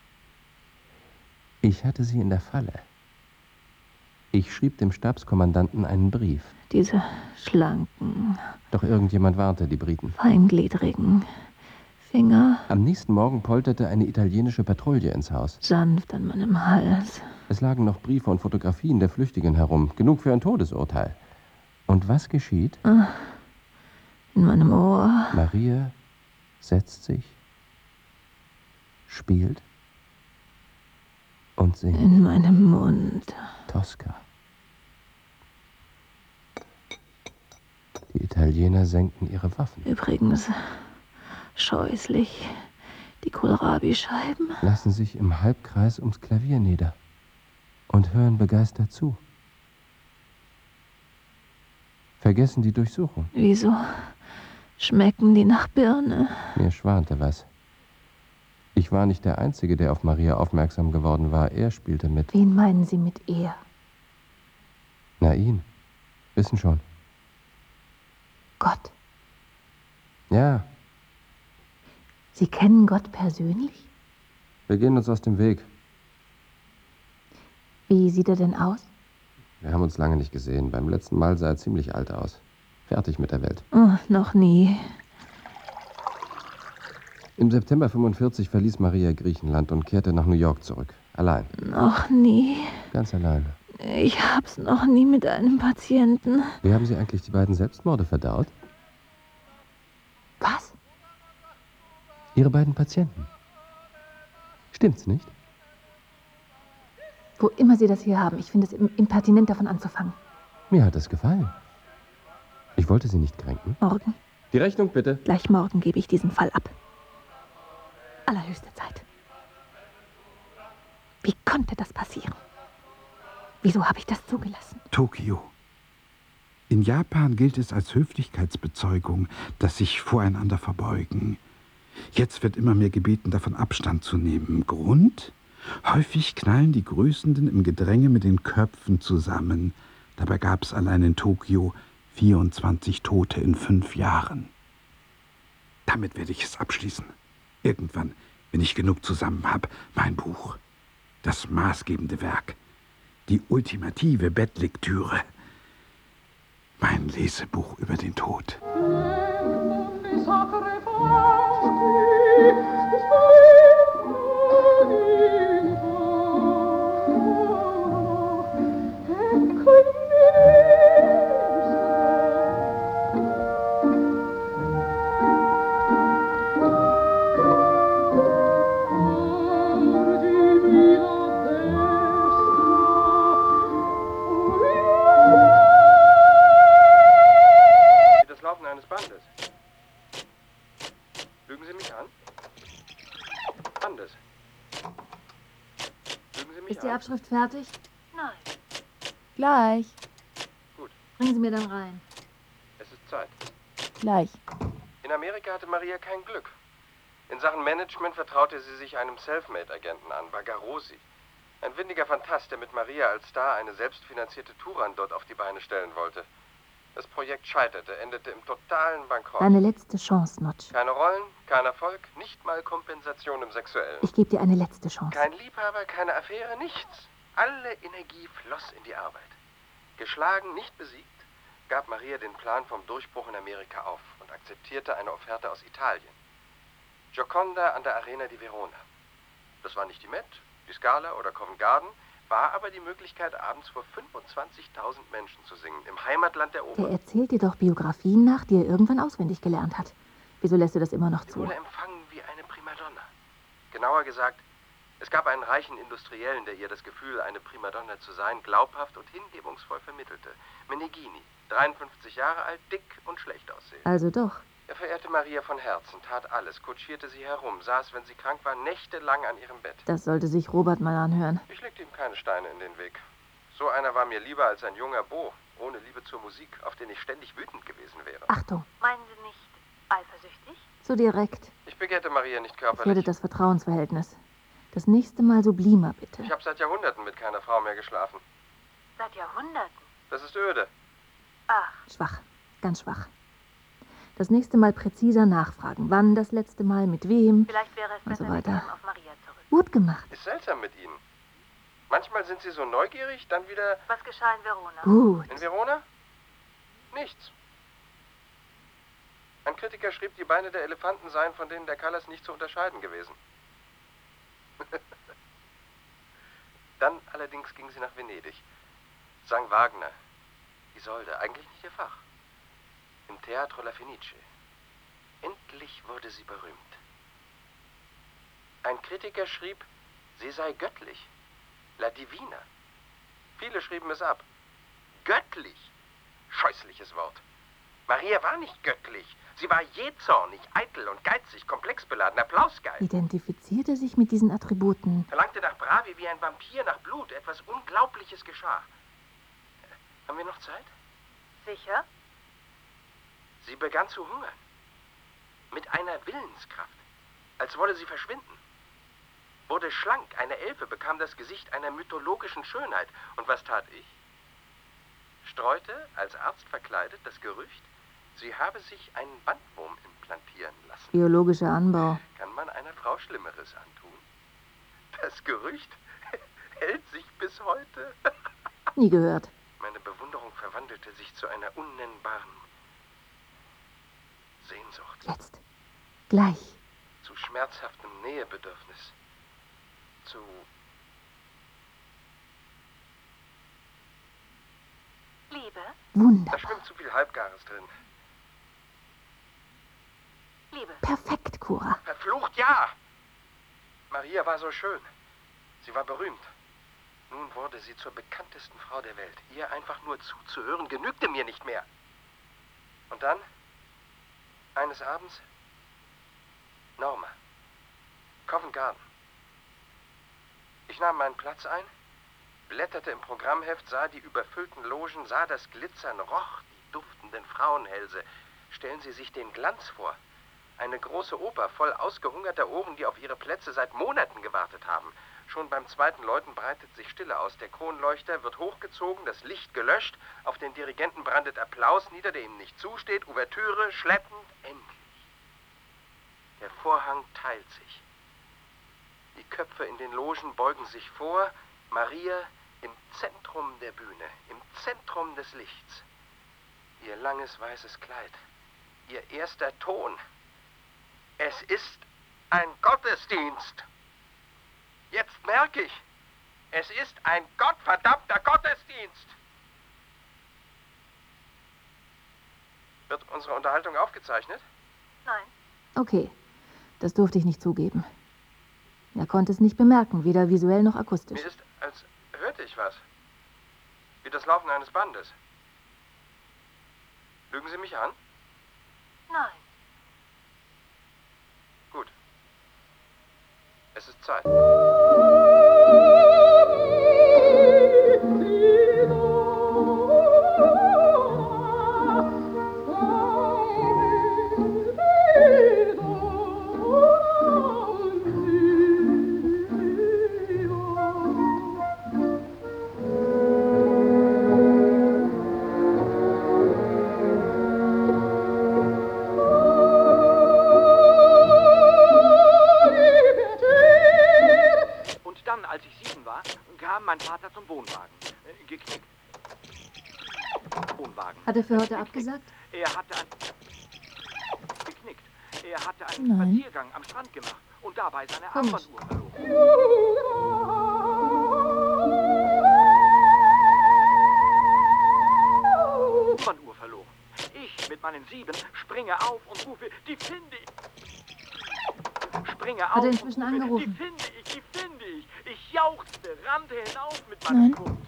Ich hatte sie in der Falle. Ich schrieb dem Stabskommandanten einen Brief. Diese schlanken, Doch irgendjemand warnte die Briten. feingliedrigen Finger, Am nächsten Morgen polterte eine italienische Patrouille ins Haus. sanft an meinem Hals. Es lagen noch Briefe und Fotografien der Flüchtigen herum. Genug für ein Todesurteil. Und was geschieht? In meinem Ohr. Maria setzt sich, spielt Und singt. In meinem Mund. Tosca. Die Italiener senken ihre Waffen. Übrigens, scheußlich. Die Kohlrabi-Scheiben. Lassen sich im Halbkreis ums Klavier nieder und hören begeistert zu. Vergessen die Durchsuchung. Wieso schmecken die nach Birne? Mir schwante was. Ich war nicht der Einzige, der auf Maria aufmerksam geworden war. Er spielte mit. Wen meinen Sie mit er? Na, ihn. Wissen schon. Gott. Ja, Sie kennen Gott persönlich? wir gehen uns aus dem Weg. Wie sieht er denn aus? Wir haben uns lange nicht gesehen. Beim letzten Mal sah er ziemlich alt aus. Fertig mit der Welt. Oh, noch nie. Im September 45 verließ Maria Griechenland und kehrte nach New York zurück. Allein. Noch nie. Ganz allein. Ich hab's noch nie mit einem Patienten. Wie haben Sie eigentlich die beiden Selbstmorde verdaut? Was? Ihre beiden Patienten. Stimmt's nicht? Wo immer Sie das hier haben, ich finde es impertinent, davon anzufangen. Mir hat es gefallen. Ich wollte Sie nicht kränken. Morgen, Die Rechnung bitte. gleich morgen gebe ich diesen Fall ab. Allerhöchste Zeit. Wie konnte das passieren? Wieso habe ich das zugelassen? Tokio. In Japan gilt es als Höflichkeitsbezeugung, dass sich voreinander verbeugen. Jetzt wird immer mehr gebeten, davon Abstand zu nehmen. Grund? Häufig knallen die Grüßenden im Gedränge mit den Köpfen zusammen. Dabei gab es allein in Tokio 24 Tote in 5 Jahren. Damit werde ich es abschließen. Irgendwann, wenn ich genug zusammen habe, mein Buch. Das maßgebende Werk. Die ultimative Bettlektüre. Mein Lesebuch über den Tod. Das Laufen eines Bandes. Lügen Sie mich an? Bandes. Lügen Sie mich Ist die an? Abschrift fertig? Nein. Gleich. Gut. Bringen Sie mir dann rein. Es ist Zeit. Gleich. In Amerika hatte Maria kein Glück. In Sachen Management vertraute sie sich einem Selfmade-Agenten an, Bagarossi. Ein windiger Fantast, der mit Maria als Star eine selbstfinanzierte Touran dort auf die Beine stellen wollte. Das Projekt scheiterte, endete im totalen Bankrott. Deine letzte Chance, Notch. Keine Rollen, kein Erfolg, nicht mal Kompensation im Sexuellen. Ich gebe dir eine letzte Chance. Kein Liebhaber, keine Affäre, nichts. Alle Energie floss in die Arbeit. Geschlagen, nicht besiegt, gab Maria den Plan vom Durchbruch in Amerika auf und akzeptierte eine Offerte aus Italien. Gioconda an der Arena di Verona. Das war nicht die Met, die Scala oder Covent Garden, war aber die Möglichkeit, abends vor 25.000 Menschen zu singen, im Heimatland der Der Oper. erzählt dir doch Biografien nach, die er irgendwann auswendig gelernt hat. Wieso lässt du das immer noch Sie zu? wurde empfangen wie eine Primadonna. Genauer gesagt, es gab einen reichen Industriellen, der ihr das Gefühl, eine Primadonna zu sein, glaubhaft und hingebungsvoll vermittelte. Meneghini, 53 Jahre alt, dick und schlecht aussehend. Also doch. Er verehrte Maria von Herzen, tat alles, kutschierte sie herum, saß, wenn sie krank war, nächtelang an ihrem Bett. Das sollte sich Robert mal anhören. Ich legte ihm keine Steine in den Weg. So einer war mir lieber als ein junger Beau, ohne Liebe zur Musik, auf den ich ständig wütend gewesen wäre. Achtung, Meinen Sie nicht eifersüchtig? so direkt. Ich begehrte Maria nicht Gefährdet körperlich. das Vertrauensverhältnis. Das nächste Mal sublimer, bitte. Ich habe seit Jahrhunderten mit keiner Frau mehr geschlafen. Seit Jahrhunderten. Das ist öde. Ach, Schwach, ganz schwach. Das nächste Mal präziser nachfragen. Wann das letzte Mal, mit wem vielleicht wäre es und besser, so wir weiter. kehren auf Maria zurück. Gut gemacht. Ist seltsam mit Ihnen. Manchmal sind Sie so neugierig, dann wieder... Was geschah in Verona? Gut. In Verona? Nichts. Ein Kritiker schrieb, die Beine der Elefanten seien von denen der Callas nicht zu unterscheiden gewesen. Dann allerdings ging sie nach Venedig. Sang Wagner. Isolde, eigentlich nicht ihr Fach. Im Teatro La Fenice. Endlich wurde sie berühmt. Ein Kritiker schrieb, sie sei göttlich. La Divina. Viele schrieben es ab. Göttlich. Scheußliches Wort. Maria war nicht göttlich. Sie war jähzornig, eitel und geizig, komplexbeladen, applausgeil. Identifizierte sich mit diesen Attributen. Verlangte nach Bravi wie ein Vampir nach Blut. Etwas Unglaubliches geschah. Haben wir noch Zeit? Sicher? Sie begann zu hungern. Mit einer Willenskraft. Als wolle sie verschwinden. Wurde schlank, eine Elfe, bekam das Gesicht einer mythologischen Schönheit. Und was tat ich? Streute, als Arzt verkleidet, das Gerücht, sie habe sich einen Bandwurm implantieren lassen. Biologischer Anbau. Kann man einer Frau Schlimmeres antun? Das Gerücht hält sich bis heute. Nie gehört. Meine Bewunderung verwandelte sich zu einer unnennbaren Sehnsucht. Jetzt. Gleich. Zu schmerzhaftem Nähebedürfnis. Zu... Liebe? Da Wunderbar. schwimmt zu viel Halbgares drin. Liebe. Perfekt, Cora. Verflucht, ja! Maria war so schön. Sie war berühmt. Nun wurde sie zur bekanntesten Frau der Welt. Ihr einfach nur zuzuhören genügte mir nicht mehr. Und dann, eines Abends, Norma, Covent Garden. Ich nahm meinen Platz ein, blätterte im Programmheft, sah die überfüllten Logen, sah das Glitzern, roch die duftenden Frauenhälse. Stellen Sie sich den Glanz vor. Eine große Oper voll ausgehungerter Ohren, die auf ihre Plätze seit Monaten gewartet haben. Schon beim zweiten Läuten breitet sich Stille aus. Der Kronleuchter wird hochgezogen, das Licht gelöscht. Auf den Dirigenten brandet Applaus nieder, der ihm nicht zusteht. Ouvertüre, schleppend, endlich. Der Vorhang teilt sich. Die Köpfe in den Logen beugen sich vor. Maria im Zentrum der Bühne, im Zentrum des Lichts. Ihr langes weißes Kleid, ihr erster Ton. Es ist ein Gottesdienst. Jetzt merke ich, es ist ein gottverdammter Gottesdienst. Wird unsere Unterhaltung aufgezeichnet? Nein. Okay, das durfte ich nicht zugeben. Er konnte es nicht bemerken, weder visuell noch akustisch. Mir ist, als hörte ich was. Wie das Laufen eines Bandes. Lügen Sie mich an? Nein. Gut. Es ist Zeit. Als ich 7 war, kam mein Vater zum Wohnwagen. Geknickt. Wohnwagen. Hat er für heute abgesagt? Er hatte geknickt. Er hatte einen Nein. Spaziergang am Strand gemacht und dabei seine Komisch. Armbanduhr verloren. Armbanduhr verloren. Ich mit meinen 7 springe auf und rufe, die finde ich. Springe Hat auf er und inzwischen rufe, angerufen? die finde ich, die finde ich. Ich jauchzte, rannte hinauf mit meinem Nein. Kunden.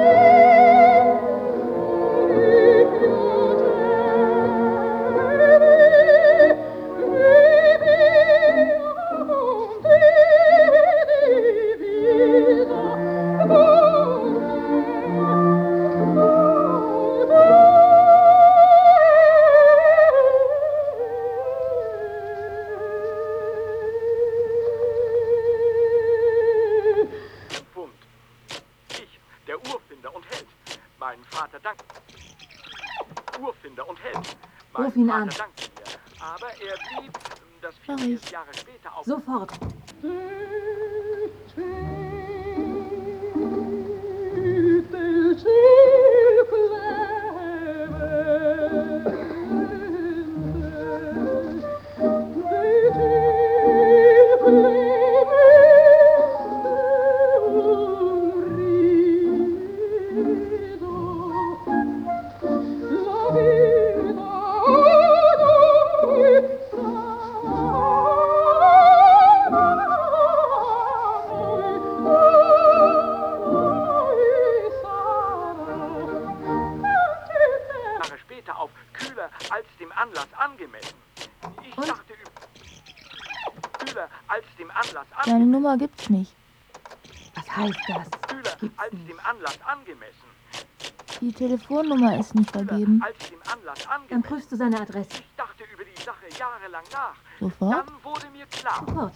Ruf ihn an. Dankte mir. Aber er blieb, das Mach 4 ich. Jahre später auf. Sofort. Anlass angemessen. Ich dachte Schüler als dem Anlass Deine angemessen. Nummer gibt's nicht. Was heißt das? Schüler als dem Anlass angemessen. Die Telefonnummer ist nicht Schüler vergeben. als dem Anlass Dann angemessen. prüfst du seine Adresse. Ich dachte über die Sache jahrelang nach. Sofort? Dann wurde mir klar. Sofort.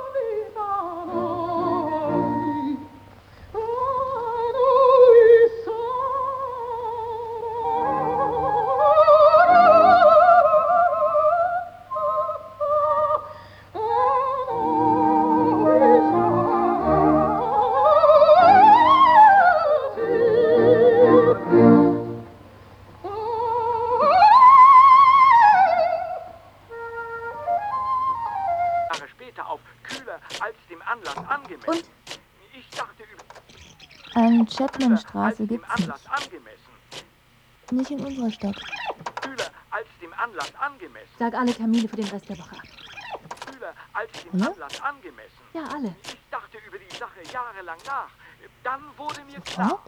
Jahre später auf kühler als dem Anlass angemessen. Und? Ich dachte über Eine als Chapman-Straße dem gibt's Anlass nicht. angemessen. Nicht in unserer Stadt. Schüler als dem Anlass angemessen. Sag alle Termine für den Rest der Woche ab. Schüler als dem Alle? Anlass angemessen. Ja, alle. Ich dachte über die Sache jahrelang nach. Dann wurde mir klar.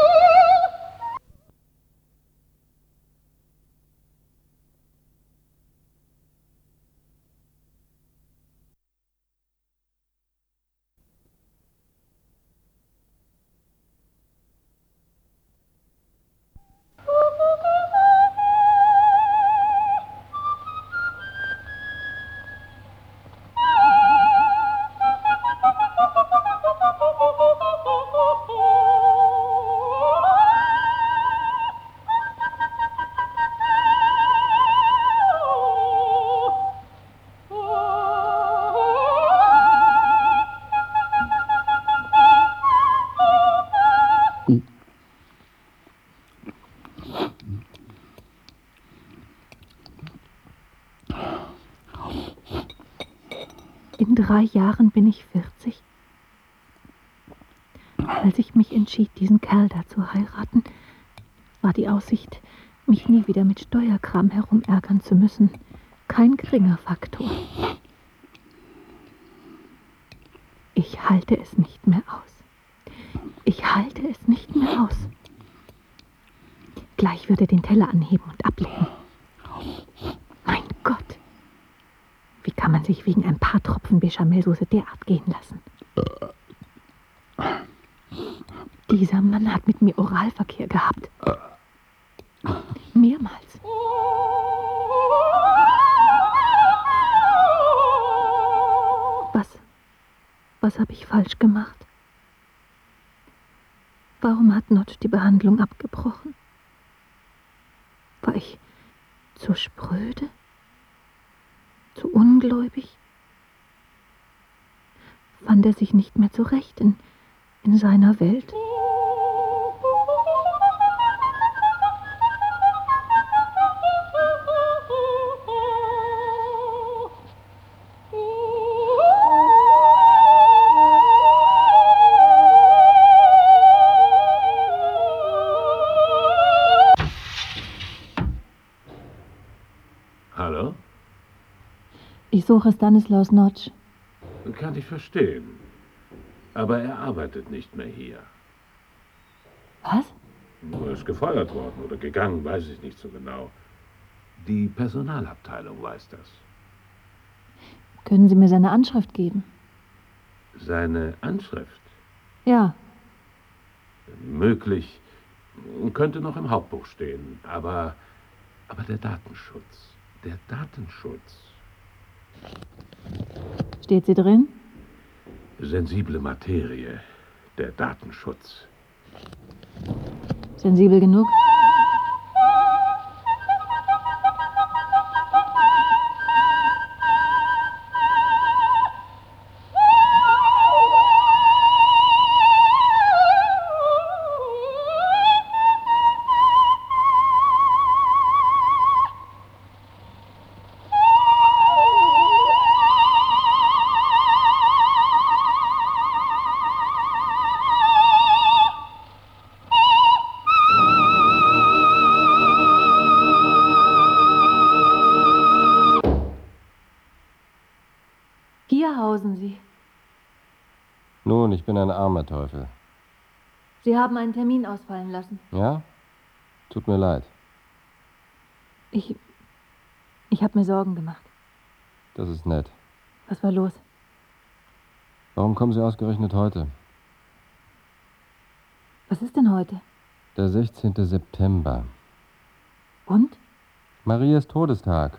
In 3 Jahren bin ich 40. Als ich mich entschied, diesen Kerl da zu heiraten, war die Aussicht, mich nie wieder mit Steuerkram herumärgern zu müssen, kein geringer Faktor. Ich halte es nicht mehr aus. Ich halte es nicht mehr aus. Gleich würde er den Teller anheben und ablegen. Mein Gott! Wie kann man sich wegen ein paar Tropfen Bechamelsoße derart gehen lassen? Dieser Mann hat mit mir Oralverkehr gehabt. Mehrmals. Was habe ich falsch gemacht? Warum hat Notch die Behandlung abgebrochen? War ich zu spröde? Zu ungläubig? Fand er sich nicht mehr zurecht in seiner Welt? Hallo? Ich suche Stanislaus Notch. Kann ich verstehen. Aber er arbeitet nicht mehr hier. Was? Er ist gefeuert worden oder gegangen, weiß ich nicht so genau. Die Personalabteilung weiß das. Können Sie mir seine Anschrift geben? Seine Anschrift? Ja. Möglich. Könnte noch im Hauptbuch stehen. Aber der Datenschutz. Der Datenschutz. Steht sie drin? Sensible Materie. Der Datenschutz. Sensibel genug? Hier hausen Sie. Nun, ich bin ein armer Teufel. Sie haben einen Termin ausfallen lassen. Ja? Tut mir leid. Ich Ich habe mir Sorgen gemacht. Das ist nett. Was war los? Warum kommen Sie ausgerechnet heute? Was ist denn heute? Der 16. September. Und? Marias Todestag.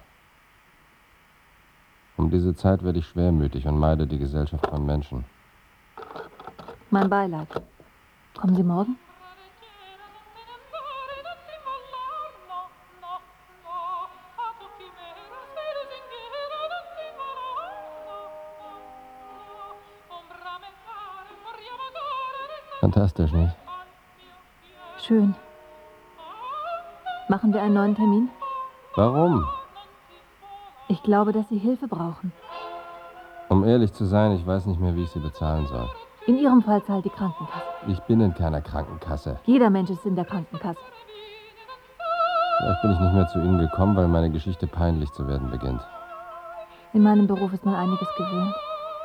Um diese Zeit werde ich schwermütig und meide die Gesellschaft von Menschen. Mein Beileid. Kommen Sie morgen? Fantastisch, nicht? Schön. Machen wir einen neuen Termin? Warum? Ich glaube, dass Sie Hilfe brauchen. Um ehrlich zu sein, ich weiß nicht mehr, wie ich Sie bezahlen soll. In Ihrem Fall zahlt die Krankenkasse. Ich bin in keiner Krankenkasse. Jeder Mensch ist in der Krankenkasse. Vielleicht bin ich nicht mehr zu Ihnen gekommen, weil meine Geschichte peinlich zu werden beginnt. In meinem Beruf ist man einiges gewöhnt.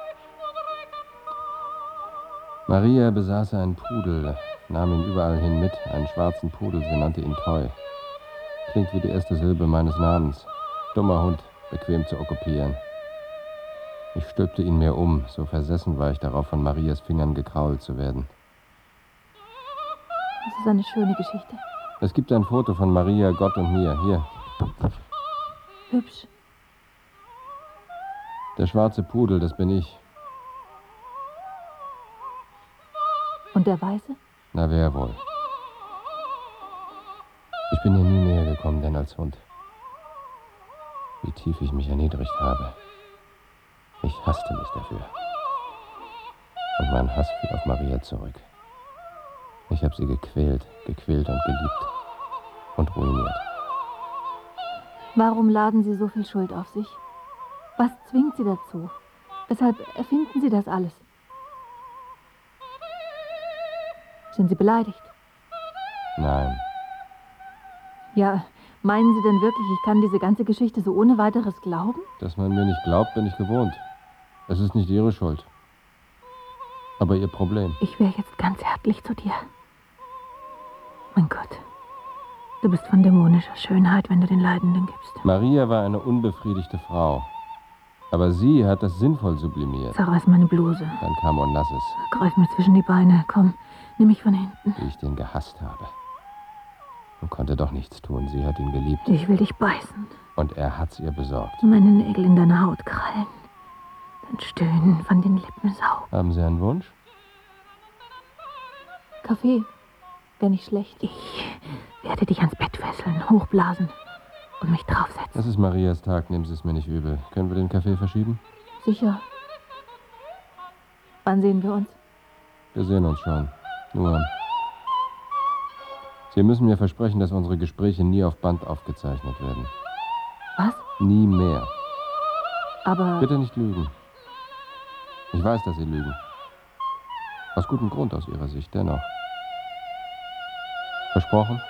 Maria besaß einen Pudel, nahm ihn überall hin mit, einen schwarzen Pudel, sie nannte ihn Toy. Klingt wie die erste Silbe meines Namens. Dummer Hund, bequem zu okkupieren. Ich stülpte ihn mir um, so versessen war ich darauf, von Marias Fingern gekrault zu werden. Das ist eine schöne Geschichte. Es gibt ein Foto von Maria, Gott und mir. Hier. Hübsch. Der schwarze Pudel, das bin ich. Und der Weiße? Na, wer wohl? Ich bin ihr nie näher gekommen, denn als Hund. Wie tief ich mich erniedrigt habe. Ich hasste mich dafür. Und mein Hass fiel auf Maria zurück. Ich habe sie gequält und geliebt. Und ruiniert. Warum laden Sie so viel Schuld auf sich? Was zwingt Sie dazu? Weshalb erfinden Sie das alles? Sind Sie beleidigt? Nein. Ja, meinen Sie denn wirklich, ich kann diese ganze Geschichte so ohne weiteres glauben? Dass man mir nicht glaubt, bin ich gewohnt. Es ist nicht Ihre Schuld. Aber Ihr Problem. Ich wäre jetzt ganz zärtlich zu dir. Mein Gott, du bist von dämonischer Schönheit, wenn du den Leidenden gibst. Maria war eine unbefriedigte Frau. Aber sie hat das sinnvoll sublimiert. Zerreiß meine Bluse. Dann kam Onassis. Greif mir zwischen die Beine. Komm, nimm mich von hinten. Wie ich den gehasst habe. Und konnte doch nichts tun. Sie hat ihn geliebt. Ich will dich beißen. Und er hat's ihr besorgt. Meine Nägel in deine Haut krallen. Dein Stöhnen von den Lippen saugen. Haben Sie einen Wunsch? Kaffee. Wäre nicht schlecht. Ich werde dich ans Bett fesseln, hochblasen und mich draufsetzen. Es ist Marias Tag, nehmen Sie es mir nicht übel. Können wir den Kaffee verschieben? Sicher. Wann sehen wir uns? Wir sehen uns schon. Nur, Sie müssen mir versprechen, dass unsere Gespräche nie auf Band aufgezeichnet werden. Was? Nie mehr. Aber... Bitte nicht lügen. Ich weiß, dass Sie lügen. Aus gutem Grund aus Ihrer Sicht, dennoch. Versprochen?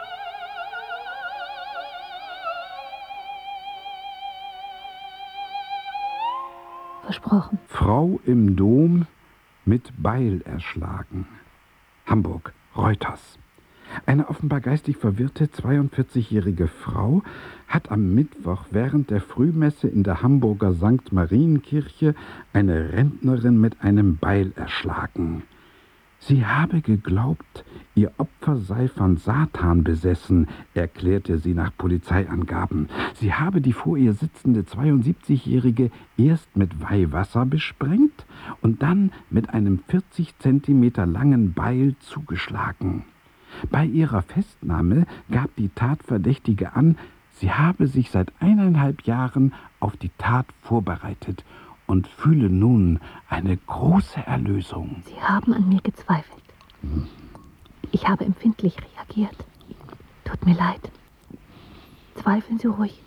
Versprochen. Frau im Dom mit Beil erschlagen. Hamburg, Reuters. Eine offenbar geistig verwirrte 42-jährige Frau hat am Mittwoch während der Frühmesse in der Hamburger St. Marienkirche eine Rentnerin mit einem Beil erschlagen. Sie habe geglaubt, ihr Opfer sei von Satan besessen, erklärte sie nach Polizeiangaben. Sie habe die vor ihr sitzende 72-Jährige erst mit Weihwasser besprengt und dann mit einem 40 Zentimeter langen Beil zugeschlagen. Bei ihrer Festnahme gab die Tatverdächtige an, sie habe sich seit 1,5 Jahren auf die Tat vorbereitet und fühle nun eine große Erlösung. Sie haben an mir gezweifelt. Ich habe empfindlich reagiert. Tut mir leid. Zweifeln Sie ruhig.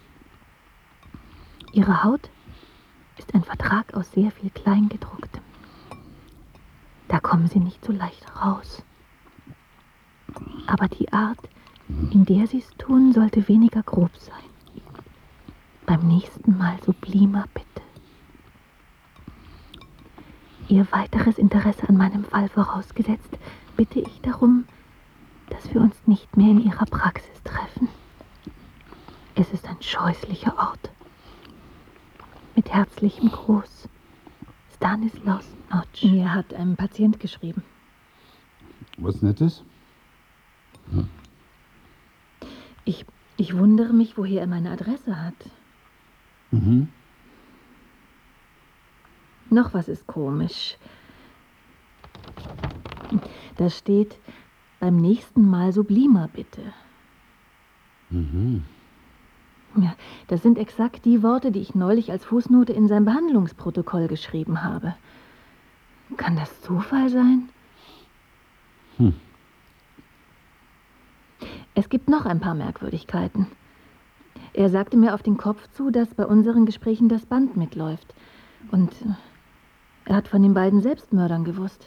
Ihre Haut ist ein Vertrag aus sehr viel Kleingedrucktem. Da kommen Sie nicht so leicht raus. Aber die Art, in der Sie es tun, sollte weniger grob sein. Beim nächsten Mal sublimer, bitte. Ihr weiteres Interesse an meinem Fall vorausgesetzt, bitte ich darum, dass wir uns nicht mehr in Ihrer Praxis treffen. Es ist ein scheußlicher Ort. Mit herzlichem Gruß. Stanislaus Notch. Mir hat ein Patient geschrieben. Was Nettes? Ich wundere mich, woher er meine Adresse hat. Mhm. Noch was ist komisch. Da steht, beim nächsten Mal sublimer bitte. Mhm. Ja, das sind exakt die Worte, die ich neulich als Fußnote in sein Behandlungsprotokoll geschrieben habe. Kann das Zufall sein? Es gibt noch ein paar Merkwürdigkeiten. Er sagte mir auf den Kopf zu, dass bei unseren Gesprächen das Band mitläuft. Und er hat von den beiden Selbstmördern gewusst.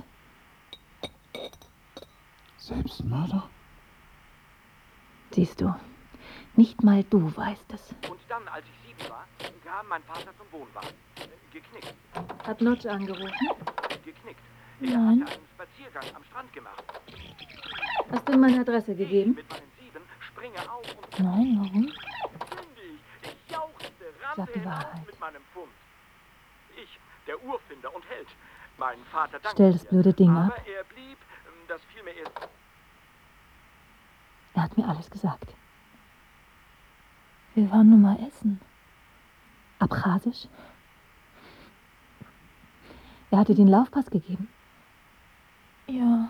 Selbstmörder? Siehst du, nicht mal du weißt es. Und dann, als ich 7 war, kam mein Vater zum Wohnwagen. Geknickt. Hat Notch angerufen? Geknickt. Nein. Er hatte einen Spaziergang am Strand gemacht. Hast du ihm meine Adresse gegeben? Mit meinen 7 springe auf und... Nein, warum? Ständig. Ich jauchzte, Sag rannte die hinaus Wahrheit. mit meinem Fund. Ich, der Urfinder und Held. Mein Vater dankte Stell das mir. blöde Ding Aber ab. er blieb, das fiel mir erst... Er hat mir alles gesagt. Wir waren nur mal essen. Abchasisch? Er hatte den Laufpass gegeben. Ja.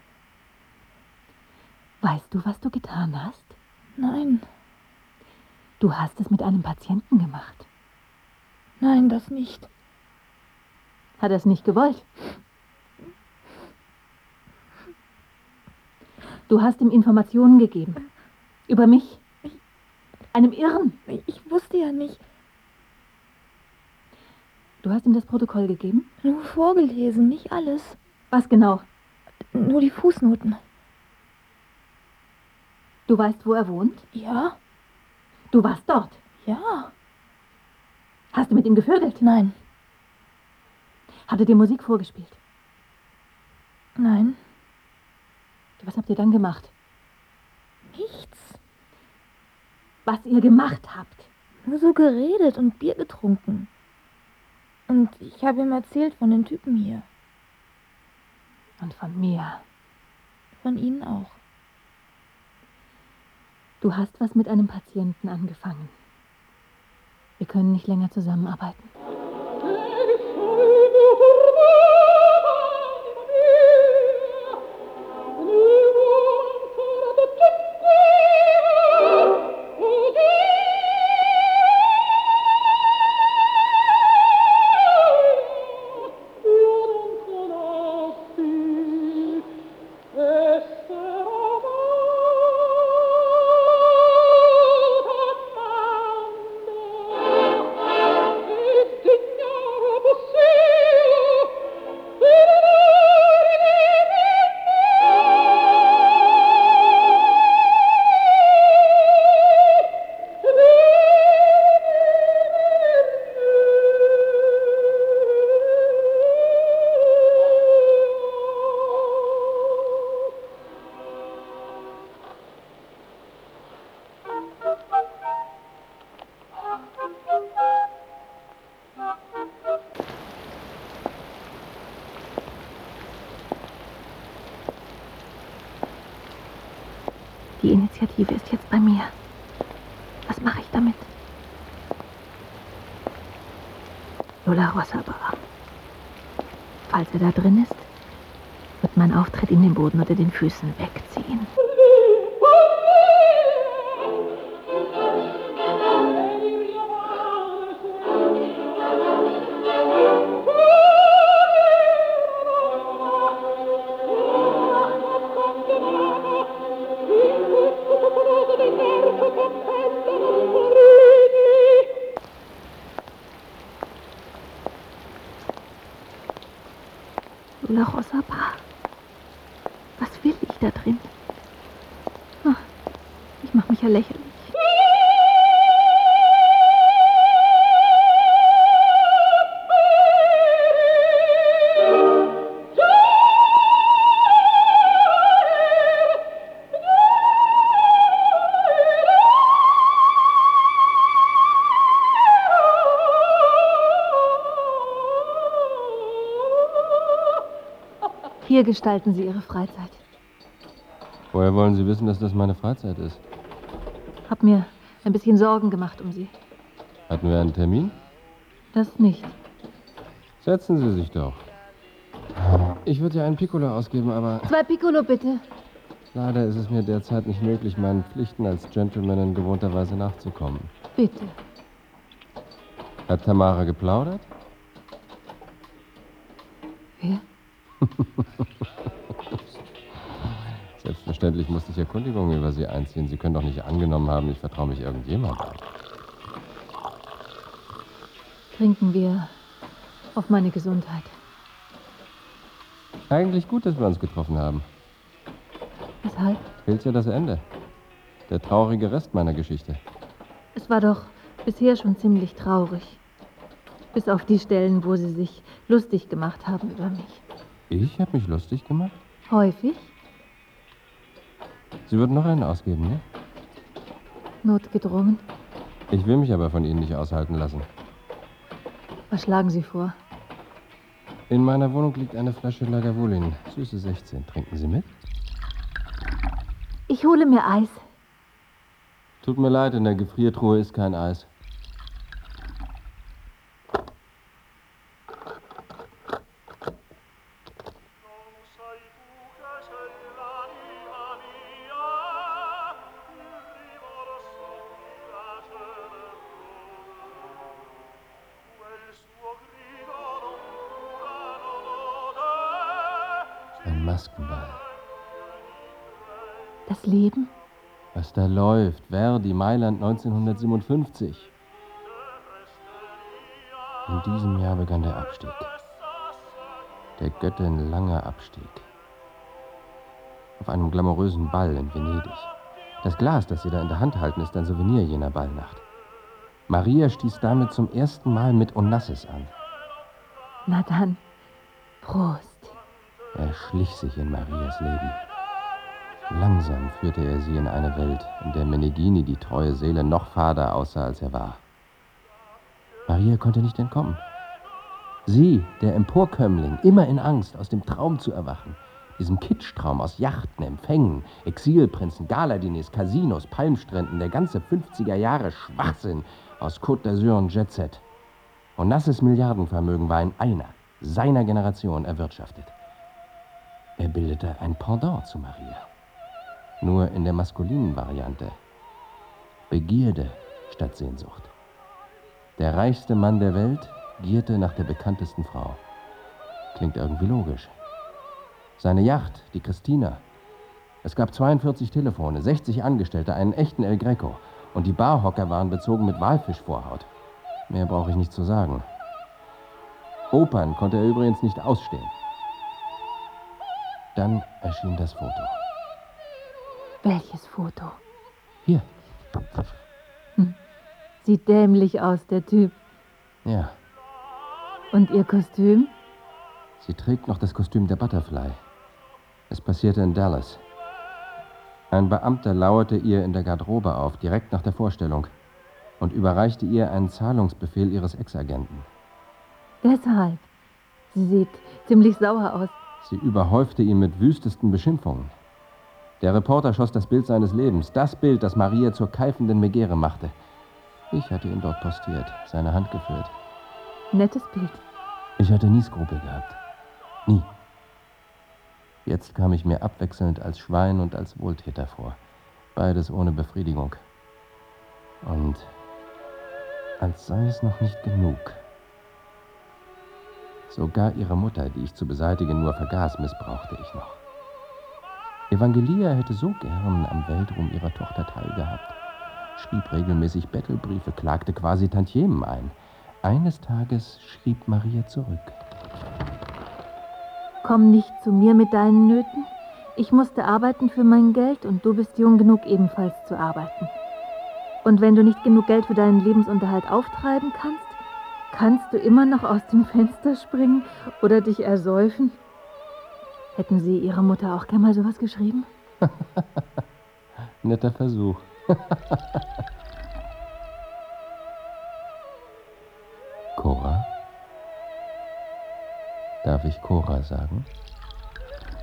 Weißt du, was du getan hast? Nein. Du hast es mit einem Patienten gemacht. Nein, das nicht. Hat er es nicht gewollt? Du hast ihm Informationen gegeben. Über mich. Einem Irren. Ich wusste ja nicht. Du hast ihm das Protokoll gegeben? Nur vorgelesen, nicht alles. Was genau? Nur die Fußnoten. Du weißt, wo er wohnt? Ja. Du warst dort? Ja. Hast du mit ihm gevögelt? Nein. Hat er dir Musik vorgespielt? Nein. Was habt ihr dann gemacht? Nichts. Was ihr gemacht habt? Nur so geredet und Bier getrunken. Und ich habe ihm erzählt von den Typen hier. Und von mir. Von Ihnen auch. Du hast was mit einem Patienten angefangen. Wir können nicht länger zusammenarbeiten. Die Initiative ist jetzt bei mir. Was mache ich damit? Lola Rossaba. Falls er da drin ist, wird mein Auftritt ihm den Boden unter den Füßen wegziehen. Lola Rossaba. Was will ich da drin? Ach, ich mache mich ja lächerlich. Hier gestalten Sie Ihre Freizeit. Woher wollen Sie wissen, dass das meine Freizeit ist? Hab mir ein bisschen Sorgen gemacht um Sie. Hatten wir einen Termin? Das nicht. Setzen Sie sich doch. Ich würde ja einen Piccolo ausgeben, aber 2 Piccolo, bitte. leider ist es mir derzeit nicht möglich, meinen Pflichten als Gentleman in gewohnter Weise nachzukommen. Bitte. Hat Tamara geplaudert? Wer? Selbstverständlich musste ich Erkundigungen über Sie einziehen. Sie können doch nicht angenommen haben, ich vertraue mich irgendjemandem. Trinken wir auf meine Gesundheit. Eigentlich gut, dass wir uns getroffen haben. Weshalb? Fehlt ja das Ende. Der traurige Rest meiner Geschichte. Es war doch bisher schon ziemlich traurig. Bis auf die Stellen, wo Sie sich lustig gemacht haben über mich. Ich habe mich lustig gemacht? Häufig? Sie würden noch einen ausgeben, ne? Notgedrungen. Ich will mich aber von Ihnen nicht aushalten lassen. Was schlagen Sie vor? In meiner Wohnung liegt eine Flasche Lagavulin, Süße 16. Trinken Sie mit? Ich hole mir Eis. Tut mir leid, in der Gefriertruhe ist kein Eis. Ein Maskenball. Das Leben? Was da läuft, Verdi, Mailand 1957. In diesem Jahr begann der Abstieg. Der Göttin langer Abstieg. Auf einem glamourösen Ball in Venedig. Das Glas, das Sie da in der Hand halten, ist ein Souvenir jener Ballnacht. Maria stieß damit zum ersten Mal mit Onassis an. Na dann, Prost. Er schlich sich in Marias Leben. Langsam führte er sie in eine Welt, in der Meneghini, die treue Seele, noch fader aussah, als er war. Maria konnte nicht entkommen. Sie, der Emporkömmling, immer in Angst, aus dem Traum zu erwachen. Diesem Kitschtraum aus Yachten, Empfängen, Exilprinzen, Galadiners, Casinos, Palmstränden, der ganze 50er Jahre Schwachsinn aus Côte d'Azur und Jet Set. Onassis Milliardenvermögen war in einer, seiner Generation erwirtschaftet. Er bildete ein Pendant zu Maria. Nur in der maskulinen Variante. Begierde statt Sehnsucht. Der reichste Mann der Welt gierte nach der bekanntesten Frau. Klingt irgendwie logisch. Seine Yacht, die Christina. Es gab 42 Telefone, 60 Angestellte, einen echten El Greco. Und die Barhocker waren bezogen mit Walfischvorhaut. Mehr brauche ich nicht zu sagen. Opern konnte er übrigens nicht ausstehen. Dann erschien das Foto. Welches Foto? Hier. Sieht dämlich aus, der Typ. Ja. Und Ihr Kostüm? Sie trägt noch das Kostüm der Butterfly. Es passierte in Dallas. Ein Beamter lauerte ihr in der Garderobe auf, direkt nach der Vorstellung, und überreichte ihr einen Zahlungsbefehl ihres Ex-Agenten. Deshalb. Sie sieht ziemlich sauer aus. Sie überhäufte ihn mit wüstesten Beschimpfungen. Der Reporter schoss das Bild seines Lebens, das Bild, das Maria zur keifenden Megere machte. Ich hatte ihn dort postiert, seine Hand geführt. Nettes Bild. Ich hatte nie Skrupel gehabt. Nie. Jetzt kam ich mir abwechselnd als Schwein und als Wohltäter vor. Beides ohne Befriedigung. Und als sei es noch nicht genug. Sogar ihre Mutter, die ich zu beseitigen nur vergaß, missbrauchte ich noch. Evangelia hätte so gern am Weltruhm ihrer Tochter teilgehabt. Schrieb regelmäßig Bettelbriefe, klagte quasi Tantiemen ein. Eines Tages schrieb Maria zurück. Komm nicht zu mir mit deinen Nöten. Ich musste arbeiten für mein Geld und du bist jung genug, ebenfalls zu arbeiten. Und wenn du nicht genug Geld für deinen Lebensunterhalt auftreiben kannst, kannst du immer noch aus dem Fenster springen oder dich ersäufen. Hätten Sie Ihrer Mutter auch gern mal sowas geschrieben? Netter Versuch. Cora? Darf ich Cora sagen?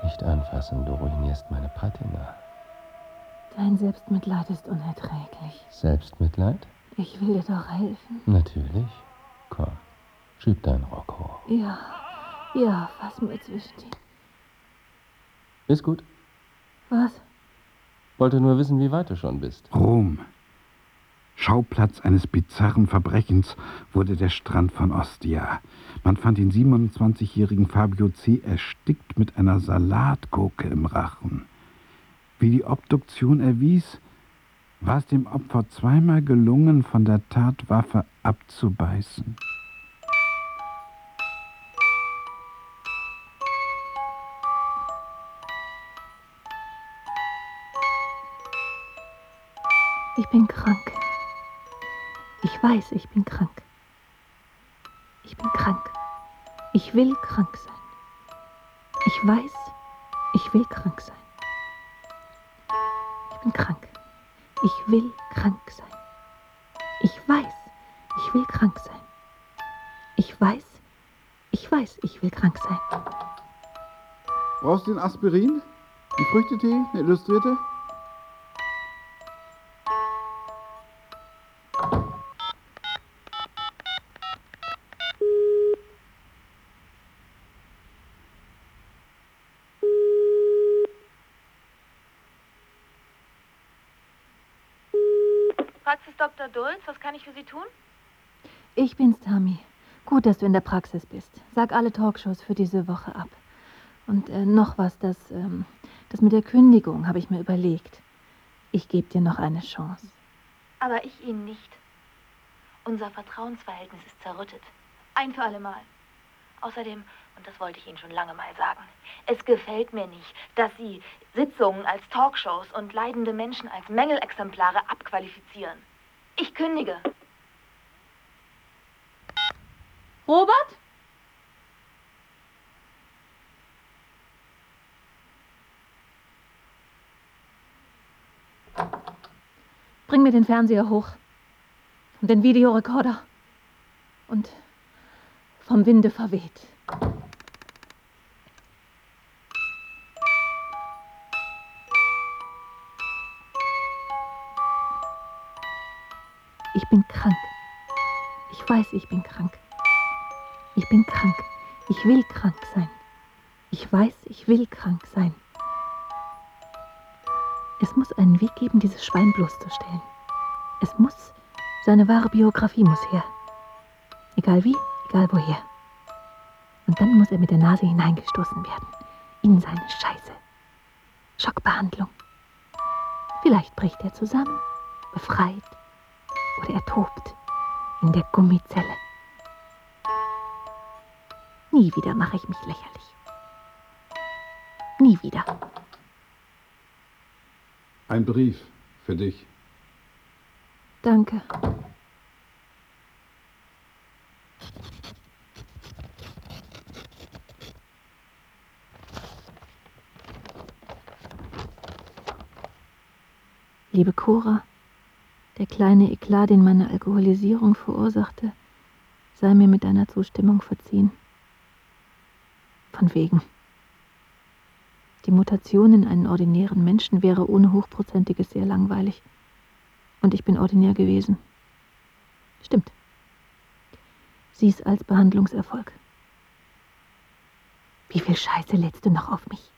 nicht anfassen, du ruinierst meine Patina. Dein Selbstmitleid ist unerträglich. Selbstmitleid? Ich will dir doch helfen. Natürlich. Komm, schieb deinen Rock hoch. Ja, fass mir zwischen die... Ist gut. Was? Wollte nur wissen, wie weit du schon bist. Rom. Schauplatz eines bizarren Verbrechens wurde der Strand von Ostia. Man fand den 27-jährigen Fabio C. erstickt mit einer Salatgurke im Rachen. Wie die Obduktion erwies, war es dem Opfer zweimal gelungen, von der Tatwaffe abzubeißen. Ich bin krank. Ich weiß, ich bin krank. Ich bin krank. Ich will krank sein. Ich weiß, ich will krank sein. Ich bin krank. Ich will krank sein. Ich weiß, ich will krank sein. Ich weiß, ich will krank sein. Brauchst du den Aspirin? Ein Früchtetee? Eine Illustrierte? Praxis Dr. Dulz, was kann ich für Sie tun? Ich bin's, Tami. Gut, dass du in der Praxis bist. Sag alle Talkshows für diese Woche ab. Und noch was, das mit der Kündigung habe ich mir überlegt. Ich gebe dir noch eine Chance. Aber ich Ihnen nicht. Unser Vertrauensverhältnis ist zerrüttet. Ein für alle Mal. Außerdem, und das wollte ich Ihnen schon lange mal sagen, es gefällt mir nicht, dass Sie Sitzungen als Talkshows und leidende Menschen als Mängelexemplare abqualifizieren. Ich kündige. Robert? Bring mir den Fernseher hoch. Und den Videorekorder. Und vom Winde verweht. Ich bin krank. Ich weiß, ich bin krank. Ich bin krank. Ich will krank sein. Ich weiß, ich will krank sein. Es muss einen Weg geben, dieses Schwein bloßzustellen. Seine wahre Biografie muss her. Egal wie, egal woher. Und dann muss er mit der Nase hineingestoßen werden. In seine Scheiße. Schockbehandlung. Vielleicht bricht er zusammen, befreit. Oder er tobt in der Gummizelle. Nie wieder mache ich mich lächerlich. Nie wieder. Ein Brief für dich. Danke. Liebe Cora, der kleine Eklat, den meine Alkoholisierung verursachte, sei mir mit deiner Zustimmung verziehen. Von wegen. Die Mutation in einen ordinären Menschen wäre ohne Hochprozentiges sehr langweilig. Und ich bin ordinär gewesen. Stimmt. Sieh's als Behandlungserfolg. Wie viel Scheiße lädst du noch auf mich?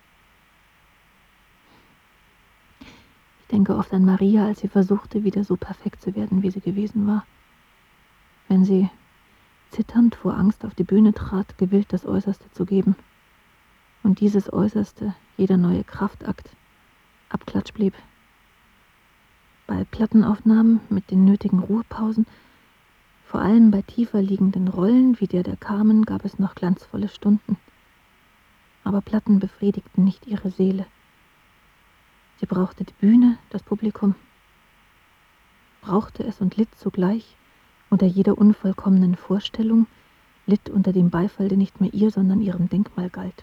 Ich denke oft an Maria, als sie versuchte, wieder so perfekt zu werden, wie sie gewesen war. Wenn sie, zitternd vor Angst, auf die Bühne trat, gewillt das Äußerste zu geben. Und dieses Äußerste, jeder neue Kraftakt, Abklatsch blieb. Bei Plattenaufnahmen mit den nötigen Ruhepausen, vor allem bei tiefer liegenden Rollen wie der Carmen, gab es noch glanzvolle Stunden. Aber Platten befriedigten nicht ihre Seele. Sie brauchte die Bühne, das Publikum, brauchte es und litt zugleich unter jeder unvollkommenen Vorstellung, litt unter dem Beifall, der nicht mehr ihr, sondern ihrem Denkmal galt.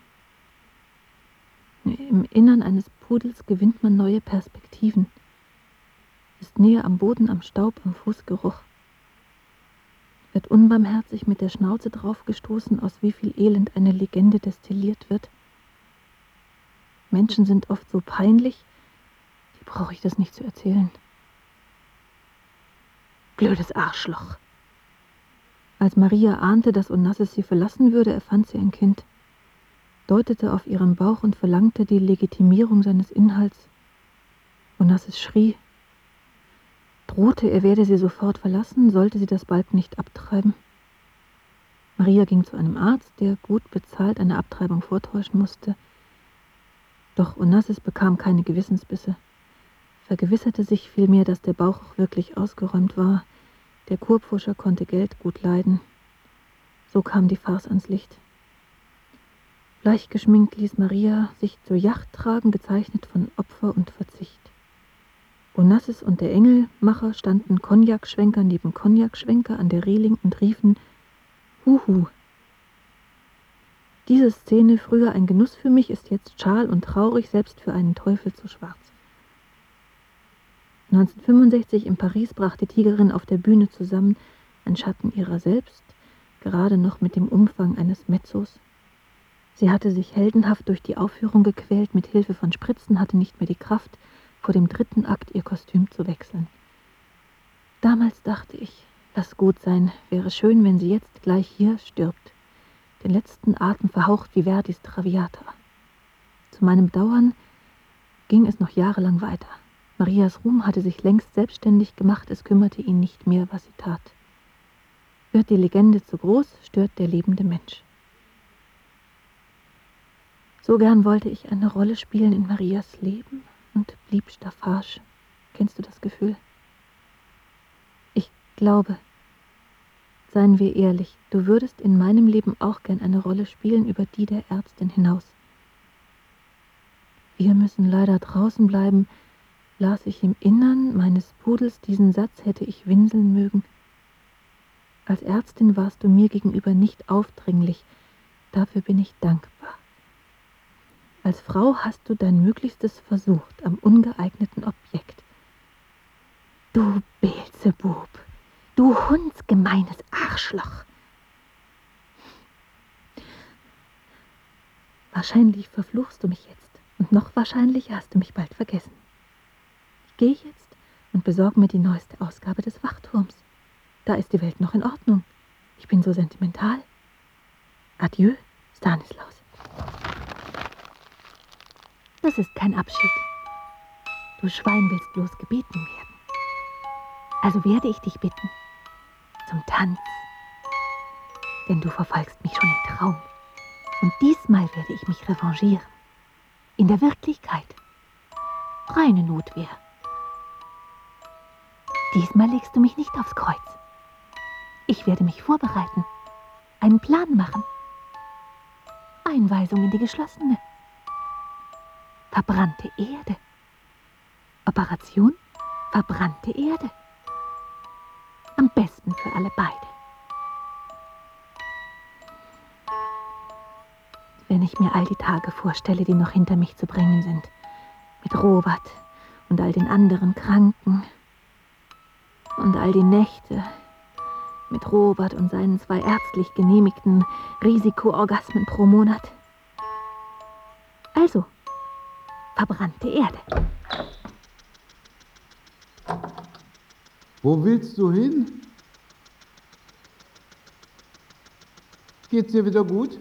Im Innern eines Pudels gewinnt man neue Perspektiven, ist näher am Boden, am Staub, am Fußgeruch, wird unbarmherzig mit der Schnauze draufgestoßen, aus wie viel Elend eine Legende destilliert wird, Menschen sind oft so peinlich, die brauche ich das nicht zu erzählen. Blödes Arschloch. Als Maria ahnte, dass Onassis sie verlassen würde, erfand sie ein Kind, deutete auf ihren Bauch und verlangte die Legitimierung seines Inhalts. Onassis schrie, drohte, er werde sie sofort verlassen, sollte sie das Balg nicht abtreiben. Maria ging zu einem Arzt, der gut bezahlt eine Abtreibung vortäuschen musste. Doch Onassis bekam keine Gewissensbisse, vergewisserte sich vielmehr, dass der Bauch auch wirklich ausgeräumt war. Der Kurpfuscher konnte Geld gut leiden. So kam die Farce ans Licht. Leicht geschminkt ließ Maria sich zur Yacht tragen, gezeichnet von Opfer und Verzicht. Onassis und der Engelmacher standen Cognac-Schwenker neben Cognac-Schwenker an der Reling und riefen Huhu. Diese Szene, früher ein Genuss für mich, ist jetzt schal und traurig, selbst für einen Teufel zu schwarz. 1965 in Paris brach die Tigerin auf der Bühne zusammen, ein Schatten ihrer selbst, gerade noch mit dem Umfang eines Mezzos. Sie hatte sich heldenhaft durch die Aufführung gequält, mit Hilfe von Spritzen, hatte nicht mehr die Kraft, vor dem 3. Akt ihr Kostüm zu wechseln. Damals dachte ich, lass gut sein, wäre schön, wenn sie jetzt gleich hier stirbt. Den letzten Atem verhaucht wie Verdis Traviata. Zu meinem Bedauern ging es noch jahrelang weiter. Marias Ruhm hatte sich längst selbstständig gemacht, es kümmerte ihn nicht mehr, was sie tat. Wird die Legende zu groß, stört der lebende Mensch. So gern wollte ich eine Rolle spielen in Marias Leben und blieb Staffage. Kennst du das Gefühl? Ich glaube, seien wir ehrlich, du würdest in meinem Leben auch gern eine Rolle spielen über die der Ärztin hinaus. Wir müssen leider draußen bleiben, las ich im Innern meines Pudels, diesen Satz hätte ich winseln mögen. Als Ärztin warst du mir gegenüber nicht aufdringlich, dafür bin ich dankbar. Als Frau hast du dein Möglichstes versucht am ungeeigneten Objekt. Du Beelzebub, du hundsgemeines Arschloch. Wahrscheinlich verfluchst du mich jetzt und noch wahrscheinlicher hast du mich bald vergessen. Ich gehe jetzt und besorge mir die neueste Ausgabe des Wachturms. Da ist die Welt noch in Ordnung. Ich bin so sentimental. Adieu, Stanislaus. Das ist kein Abschied. Du Schwein willst bloß gebeten werden. Also werde ich dich bitten. Zum Tanz. Denn du verfolgst mich schon im Traum. Und diesmal werde ich mich revanchieren. In der Wirklichkeit. Reine Notwehr. Diesmal legst du mich nicht aufs Kreuz. Ich werde mich vorbereiten, einen Plan machen. Einweisung in die geschlossene. Verbrannte Erde. Operation verbrannte Erde. Am besten für alle beide. Wenn ich mir all die Tage vorstelle, die noch hinter mich zu bringen sind, mit Robert und all den anderen Kranken und all die Nächte mit Robert und seinen 2 ärztlich genehmigten Risikoorgasmen pro Monat. Also, verbrannte Erde. Wo willst du hin? Geht's dir wieder gut?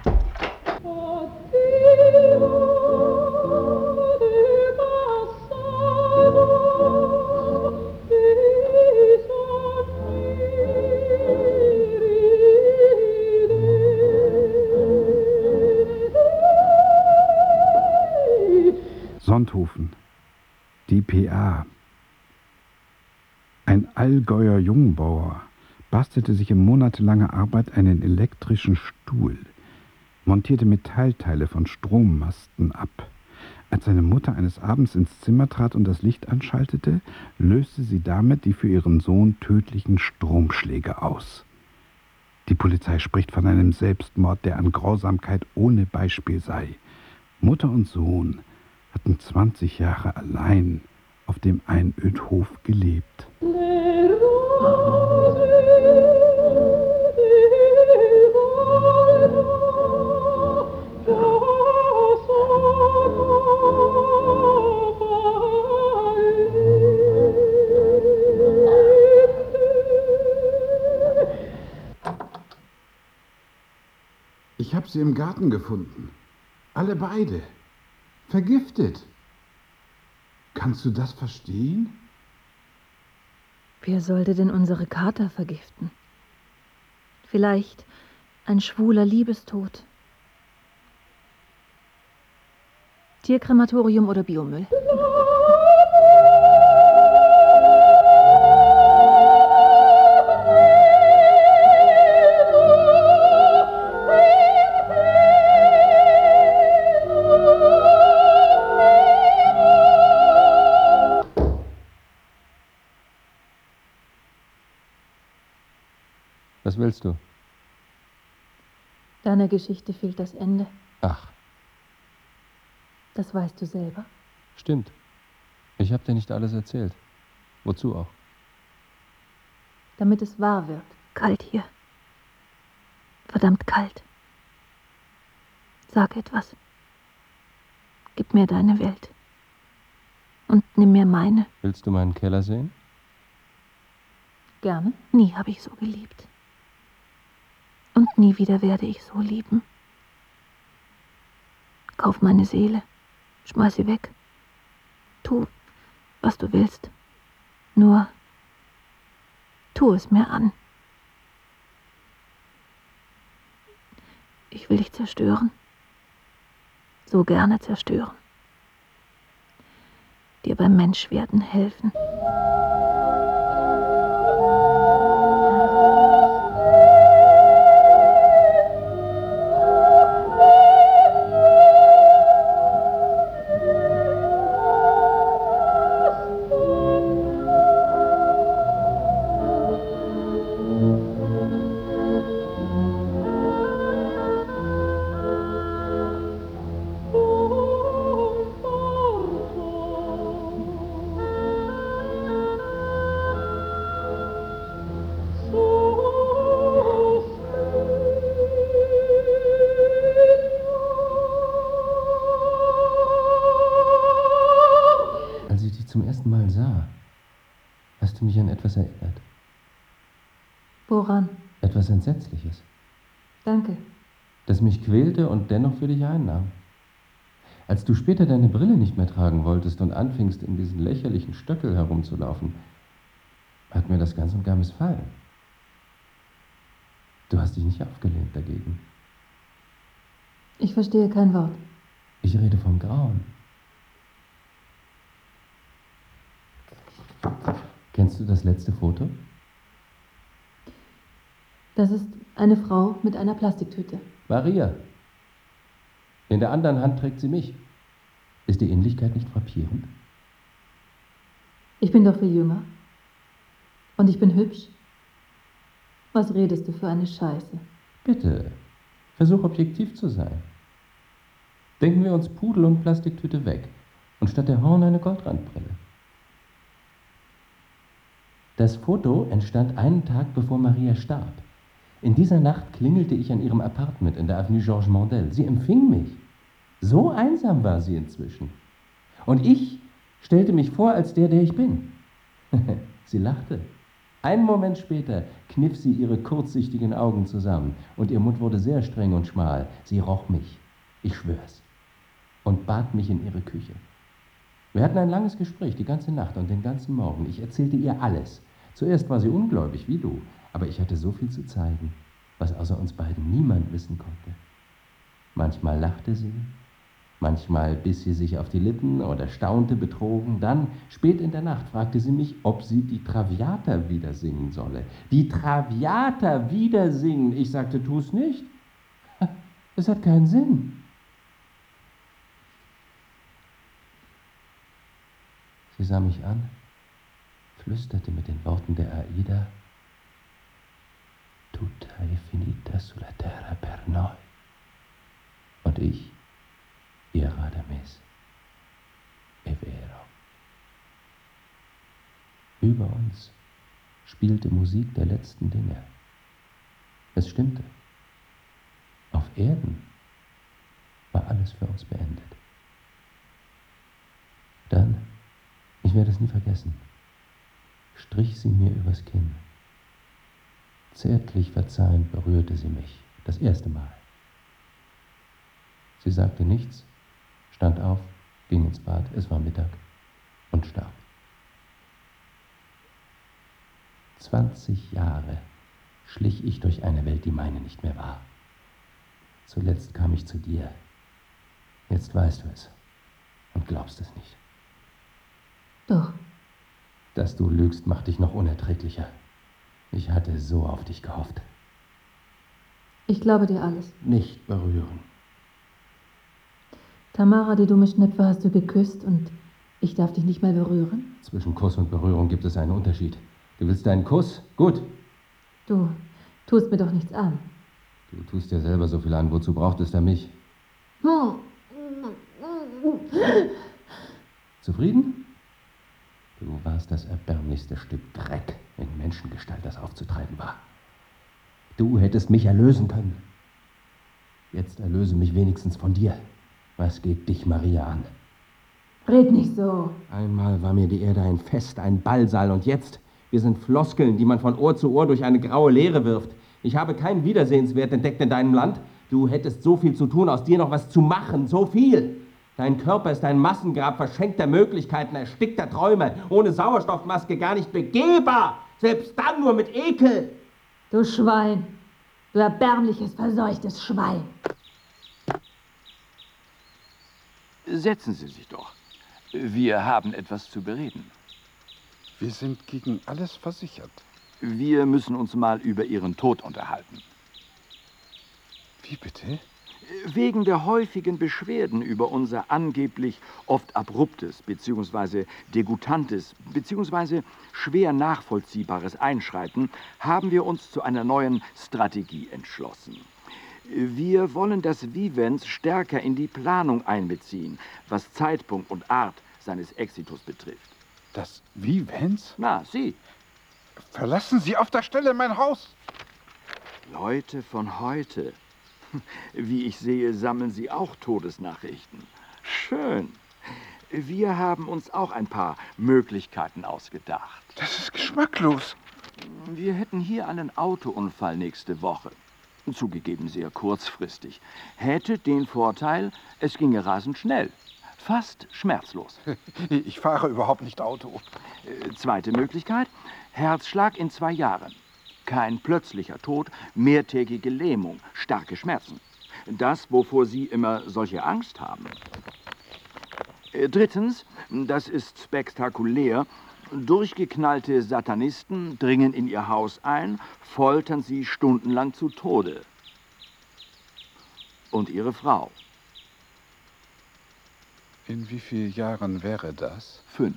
Sonthofen, die PA. Ein Allgäuer Jungbauer bastelte sich in monatelanger Arbeit einen elektrischen Stuhl, montierte Metallteile von Strommasten ab. Als seine Mutter eines Abends ins Zimmer trat und das Licht anschaltete, löste sie damit die für ihren Sohn tödlichen Stromschläge aus. Die Polizei spricht von einem Selbstmord, der an Grausamkeit ohne Beispiel sei. Mutter und Sohn hatten 20 Jahre allein auf dem Einödhof gelebt. sie im Garten gefunden. Alle beide. Vergiftet. Kannst du das verstehen? Wer sollte denn unsere Kater vergiften? Vielleicht ein schwuler Liebestod. Tierkrematorium oder Biomüll? Was willst du? Deiner Geschichte fehlt das Ende. Ach, Das weißt du selber. stimmt. Ich habe dir nicht alles erzählt. Wozu auch? Damit es wahr wird. Kalt hier. Verdammt kalt. Sag etwas. Gib mir deine Welt. Und nimm mir meine. Willst du meinen Keller sehen? Gerne. Nie habe ich so geliebt. Und nie wieder werde ich so lieben. Kauf meine Seele. Schmeiß sie weg. Tu, was du willst. Nur tu es mir an. Ich will dich zerstören. So gerne zerstören. Dir beim Menschwerden helfen. Als ich dich zum ersten Mal sah, hast du mich an etwas erinnert. Woran? Etwas Entsetzliches, Danke. das mich quälte und dennoch für dich einnahm. Als du später deine Brille nicht mehr tragen wolltest und anfingst, in diesen lächerlichen Stöckel herumzulaufen, hat mir das ganz und gar missfallen. Du hast dich nicht aufgelehnt dagegen. Ich verstehe kein Wort. Ich rede vom Grauen. Kennst du das letzte Foto? Das ist eine Frau mit einer Plastiktüte. Maria. In der anderen Hand trägt sie mich. Ist die Ähnlichkeit nicht frappierend? Ich bin doch viel jünger. Und ich bin hübsch. Was redest du für eine Scheiße? Bitte, versuch objektiv zu sein. Denken wir uns Pudel und Plastiktüte weg und statt der Horn eine Goldrandbrille. Das Foto entstand einen Tag bevor Maria starb. In dieser Nacht klingelte ich an ihrem Appartement in der Avenue Georges Mandel. Sie empfing mich. So einsam war sie inzwischen. Und ich stellte mich vor als der ich bin. Sie lachte. Einen Moment später kniff sie ihre kurzsichtigen Augen zusammen und ihr Mund wurde sehr streng und schmal. Sie roch mich, ich schwör's, und bat mich in ihre Küche. Wir hatten ein langes Gespräch, die ganze Nacht und den ganzen Morgen. Ich erzählte ihr alles. Zuerst war sie ungläubig, wie du, aber ich hatte so viel zu zeigen, was außer uns beiden niemand wissen konnte. Manchmal lachte sie, manchmal biss sie sich auf die Lippen oder staunte betrogen. Dann, spät in der Nacht, fragte sie mich, ob sie die Traviata wieder singen solle. Die Traviata wieder singen? Ich sagte, tu es nicht. Es hat keinen Sinn. Sie sah mich an, flüsterte mit den Worten der Aida, Tutta è finita sulla terra per noi. Und ich, ihr Radames, è vero. Über uns spielte Musik der letzten Dinge. Es stimmte. Auf Erden war alles für uns beendet. Dann, ich werde es nie vergessen, strich sie mir übers Kinn. Zärtlich verzeihend berührte sie mich, das erste Mal. Sie sagte nichts, stand auf, ging ins Bad, es war Mittag und starb. 20 Jahre schlich ich durch eine Welt, die meine nicht mehr war. Zuletzt kam ich zu dir. Jetzt weißt du es und glaubst es nicht. Doch. Dass du lügst, macht dich noch unerträglicher. Ich hatte so auf dich gehofft. Ich glaube dir alles. Nicht berühren. Tamara, die dumme Schnepfe, hast du geküsst und ich darf dich nicht mal berühren? Zwischen Kuss und Berührung gibt es einen Unterschied. Du willst einen Kuss? Gut. Du tust mir doch nichts an. Du tust dir selber so viel an. Wozu braucht es da mich? Zufrieden? Du warst das erbärmlichste Stück Dreck in Menschengestalt, das aufzutreiben war. Du hättest mich erlösen können. Jetzt erlöse mich wenigstens von dir. Was geht dich, Maria, an? Red nicht so. Einmal war mir die Erde ein Fest, ein Ballsaal und jetzt, wir sind Floskeln, die man von Ohr zu Ohr durch eine graue Leere wirft. Ich habe keinen Wiedersehenswert entdeckt in deinem Land. Du hättest so viel zu tun, aus dir noch was zu machen, so viel. Dein Körper ist ein Massengrab verschenkter Möglichkeiten, erstickter Träume, ohne Sauerstoffmaske gar nicht begehbar, selbst dann nur mit Ekel. Du Schwein, du erbärmliches, verseuchtes Schwein. Setzen Sie sich doch. Wir haben etwas zu bereden. Wir sind gegen alles versichert. Wir müssen uns mal über Ihren Tod unterhalten. Wie bitte? Wegen der häufigen Beschwerden über unser angeblich oft abruptes bzw. degutantes bzw. schwer nachvollziehbares Einschreiten haben wir uns zu einer neuen Strategie entschlossen. Wir wollen das Vivens stärker in die Planung einbeziehen, was Zeitpunkt und Art seines Exitus betrifft. Das Vivens? Na, Sie. Verlassen Sie auf der Stelle mein Haus! Leute von heute. Wie ich sehe, sammeln Sie auch Todesnachrichten. Schön. Wir haben uns auch ein paar Möglichkeiten ausgedacht. Das ist geschmacklos. Wir hätten hier einen Autounfall nächste Woche. Zugegeben sehr kurzfristig. Hätte den Vorteil, es ginge rasend schnell. Fast schmerzlos. Ich fahre überhaupt nicht Auto. Zweite Möglichkeit, Herzschlag in 2 Jahren. Kein plötzlicher Tod, mehrtägige Lähmung, starke Schmerzen. Das, wovor Sie immer solche Angst haben. Drittens, das ist spektakulär, durchgeknallte Satanisten dringen in Ihr Haus ein, foltern Sie stundenlang zu Tode. Und Ihre Frau. In wie vielen Jahren wäre das? 5.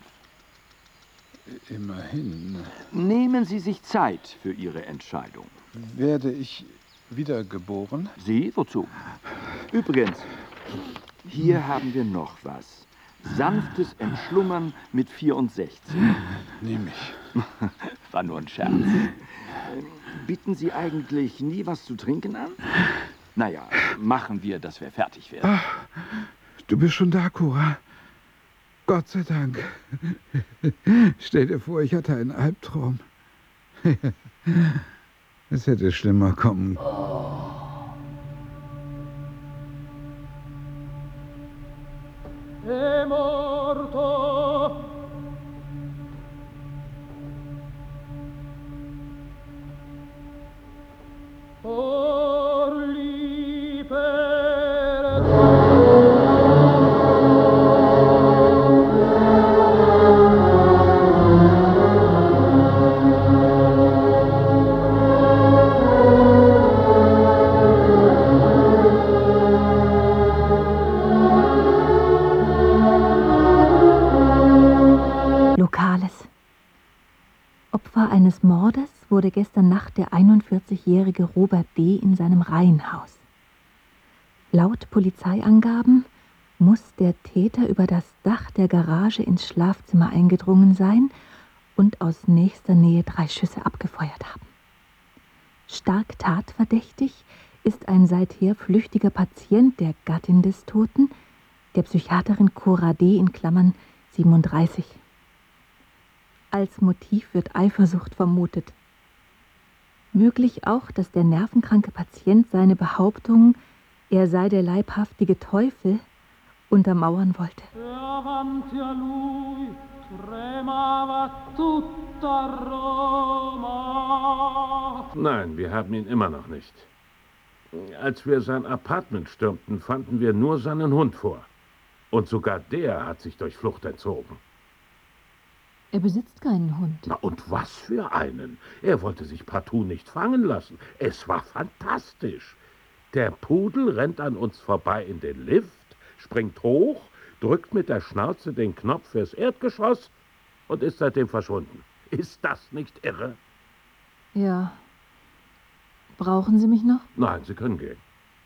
Immerhin. Nehmen Sie sich Zeit für Ihre Entscheidung. Werde ich wiedergeboren? Sie? Wozu? Übrigens, hier haben wir noch was. Sanftes Entschlummern mit 64. Nehme ich. War nur ein Scherz. Bieten Sie eigentlich nie was zu trinken an? Naja, machen wir, dass wir fertig werden. Ach, du bist schon da, Cora. Gott sei Dank. Stell dir vor, ich hatte einen Albtraum. Es hätte schlimmer kommen. È morto. Orli per Lokales. Opfer eines Mordes wurde gestern Nacht der 41-jährige Robert D. in seinem Reihenhaus. Laut Polizeiangaben muss der Täter über das Dach der Garage ins Schlafzimmer eingedrungen sein und aus nächster Nähe 3 Schüsse abgefeuert haben. Stark tatverdächtig ist ein seither flüchtiger Patient der Gattin des Toten, der Psychiaterin Cora D. in Klammern 37. Als Motiv wird Eifersucht vermutet. Möglich auch, dass der nervenkranke Patient seine Behauptung, er sei der leibhaftige Teufel, untermauern wollte. Davanti a lui tremava tutta Roma. Nein, wir haben ihn immer noch nicht. Als wir sein Apartment stürmten, fanden wir nur seinen Hund vor. Und sogar der hat sich durch Flucht entzogen. Er besitzt keinen Hund. Na, und was für einen? Er wollte sich partout nicht fangen lassen. Es war fantastisch. Der Pudel rennt an uns vorbei in den Lift, springt hoch, drückt mit der Schnauze den Knopf fürs Erdgeschoss und ist seitdem verschwunden. Ist das nicht irre? Ja. Brauchen Sie mich noch? Nein, Sie können gehen.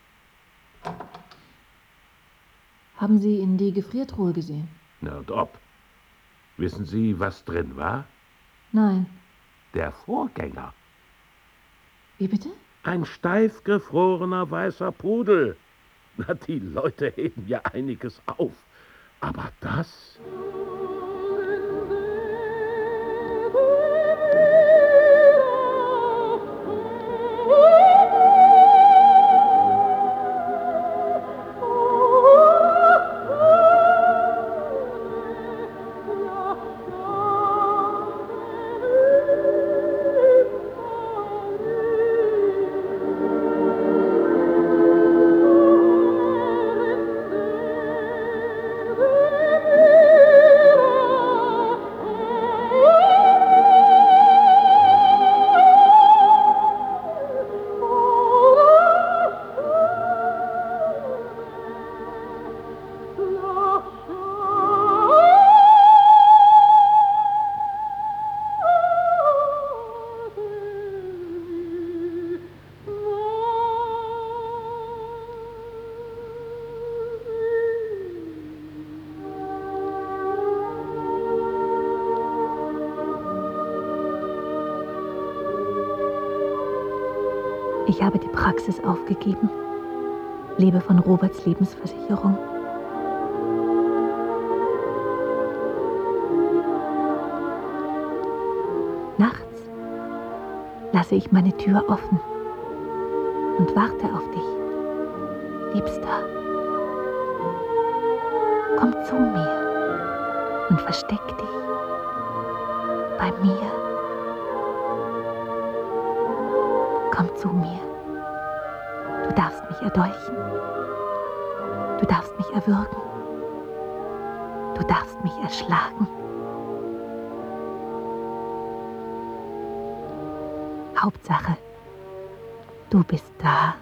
Haben Sie in die Gefriertruhe gesehen? Na und ob. Wissen Sie, was drin war? Nein. Der Vorgänger. Wie bitte? Ein steif gefrorener weißer Pudel. Na, die Leute heben ja einiges auf. Aber das... Ich habe die Praxis aufgegeben, lebe von Roberts Lebensversicherung. Nachts lasse ich meine Tür offen und warte auf dich, Liebster. Komm zu mir und versteck dich bei mir. Komm zu mir. Du darfst mich erdolchen. Du darfst mich erwürgen. Du darfst mich erschlagen. Hauptsache, du bist da.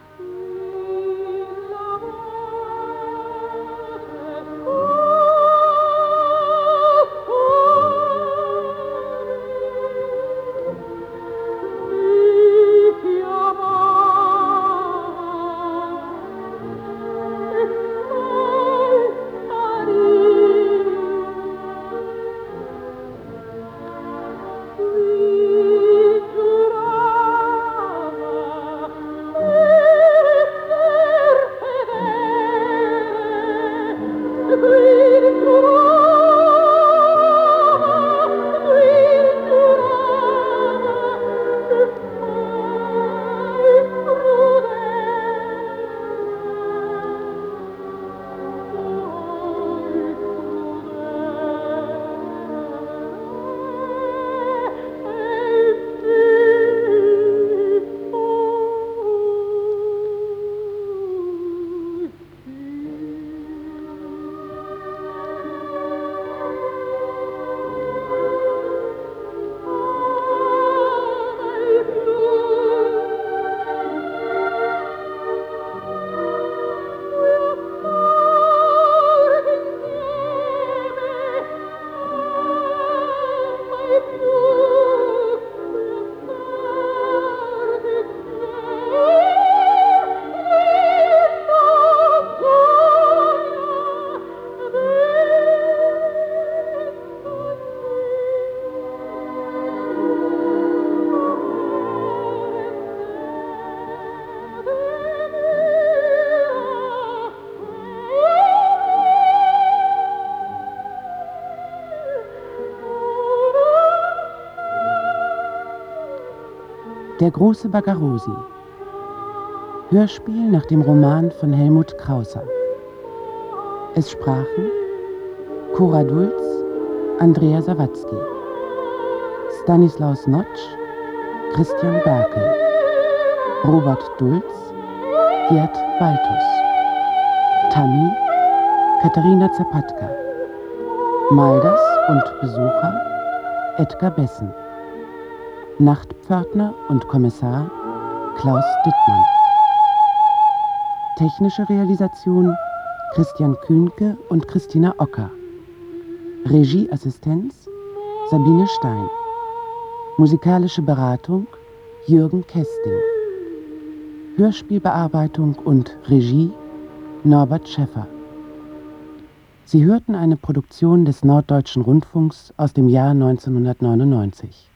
Der große Bagarosi. Hörspiel nach dem Roman von Helmut Krauser. Es sprachen Cora Dulz, Andrea Sawatzki, Stanislaus Notsch, Christian Berkel, Robert Dulz, Gerd Baltus, Tammy, Katharina Zapatka, Malders und Besucher Edgar Bessen, Nachtpförtner und Kommissar Klaus Dittmann. Technische Realisation Christian Kühnke und Christina Ocker. Regieassistenz Sabine Stein. Musikalische Beratung Jürgen Kesting. Hörspielbearbeitung und Regie Norbert Schäffer. Sie hörten eine Produktion des Norddeutschen Rundfunks aus dem Jahr 1999.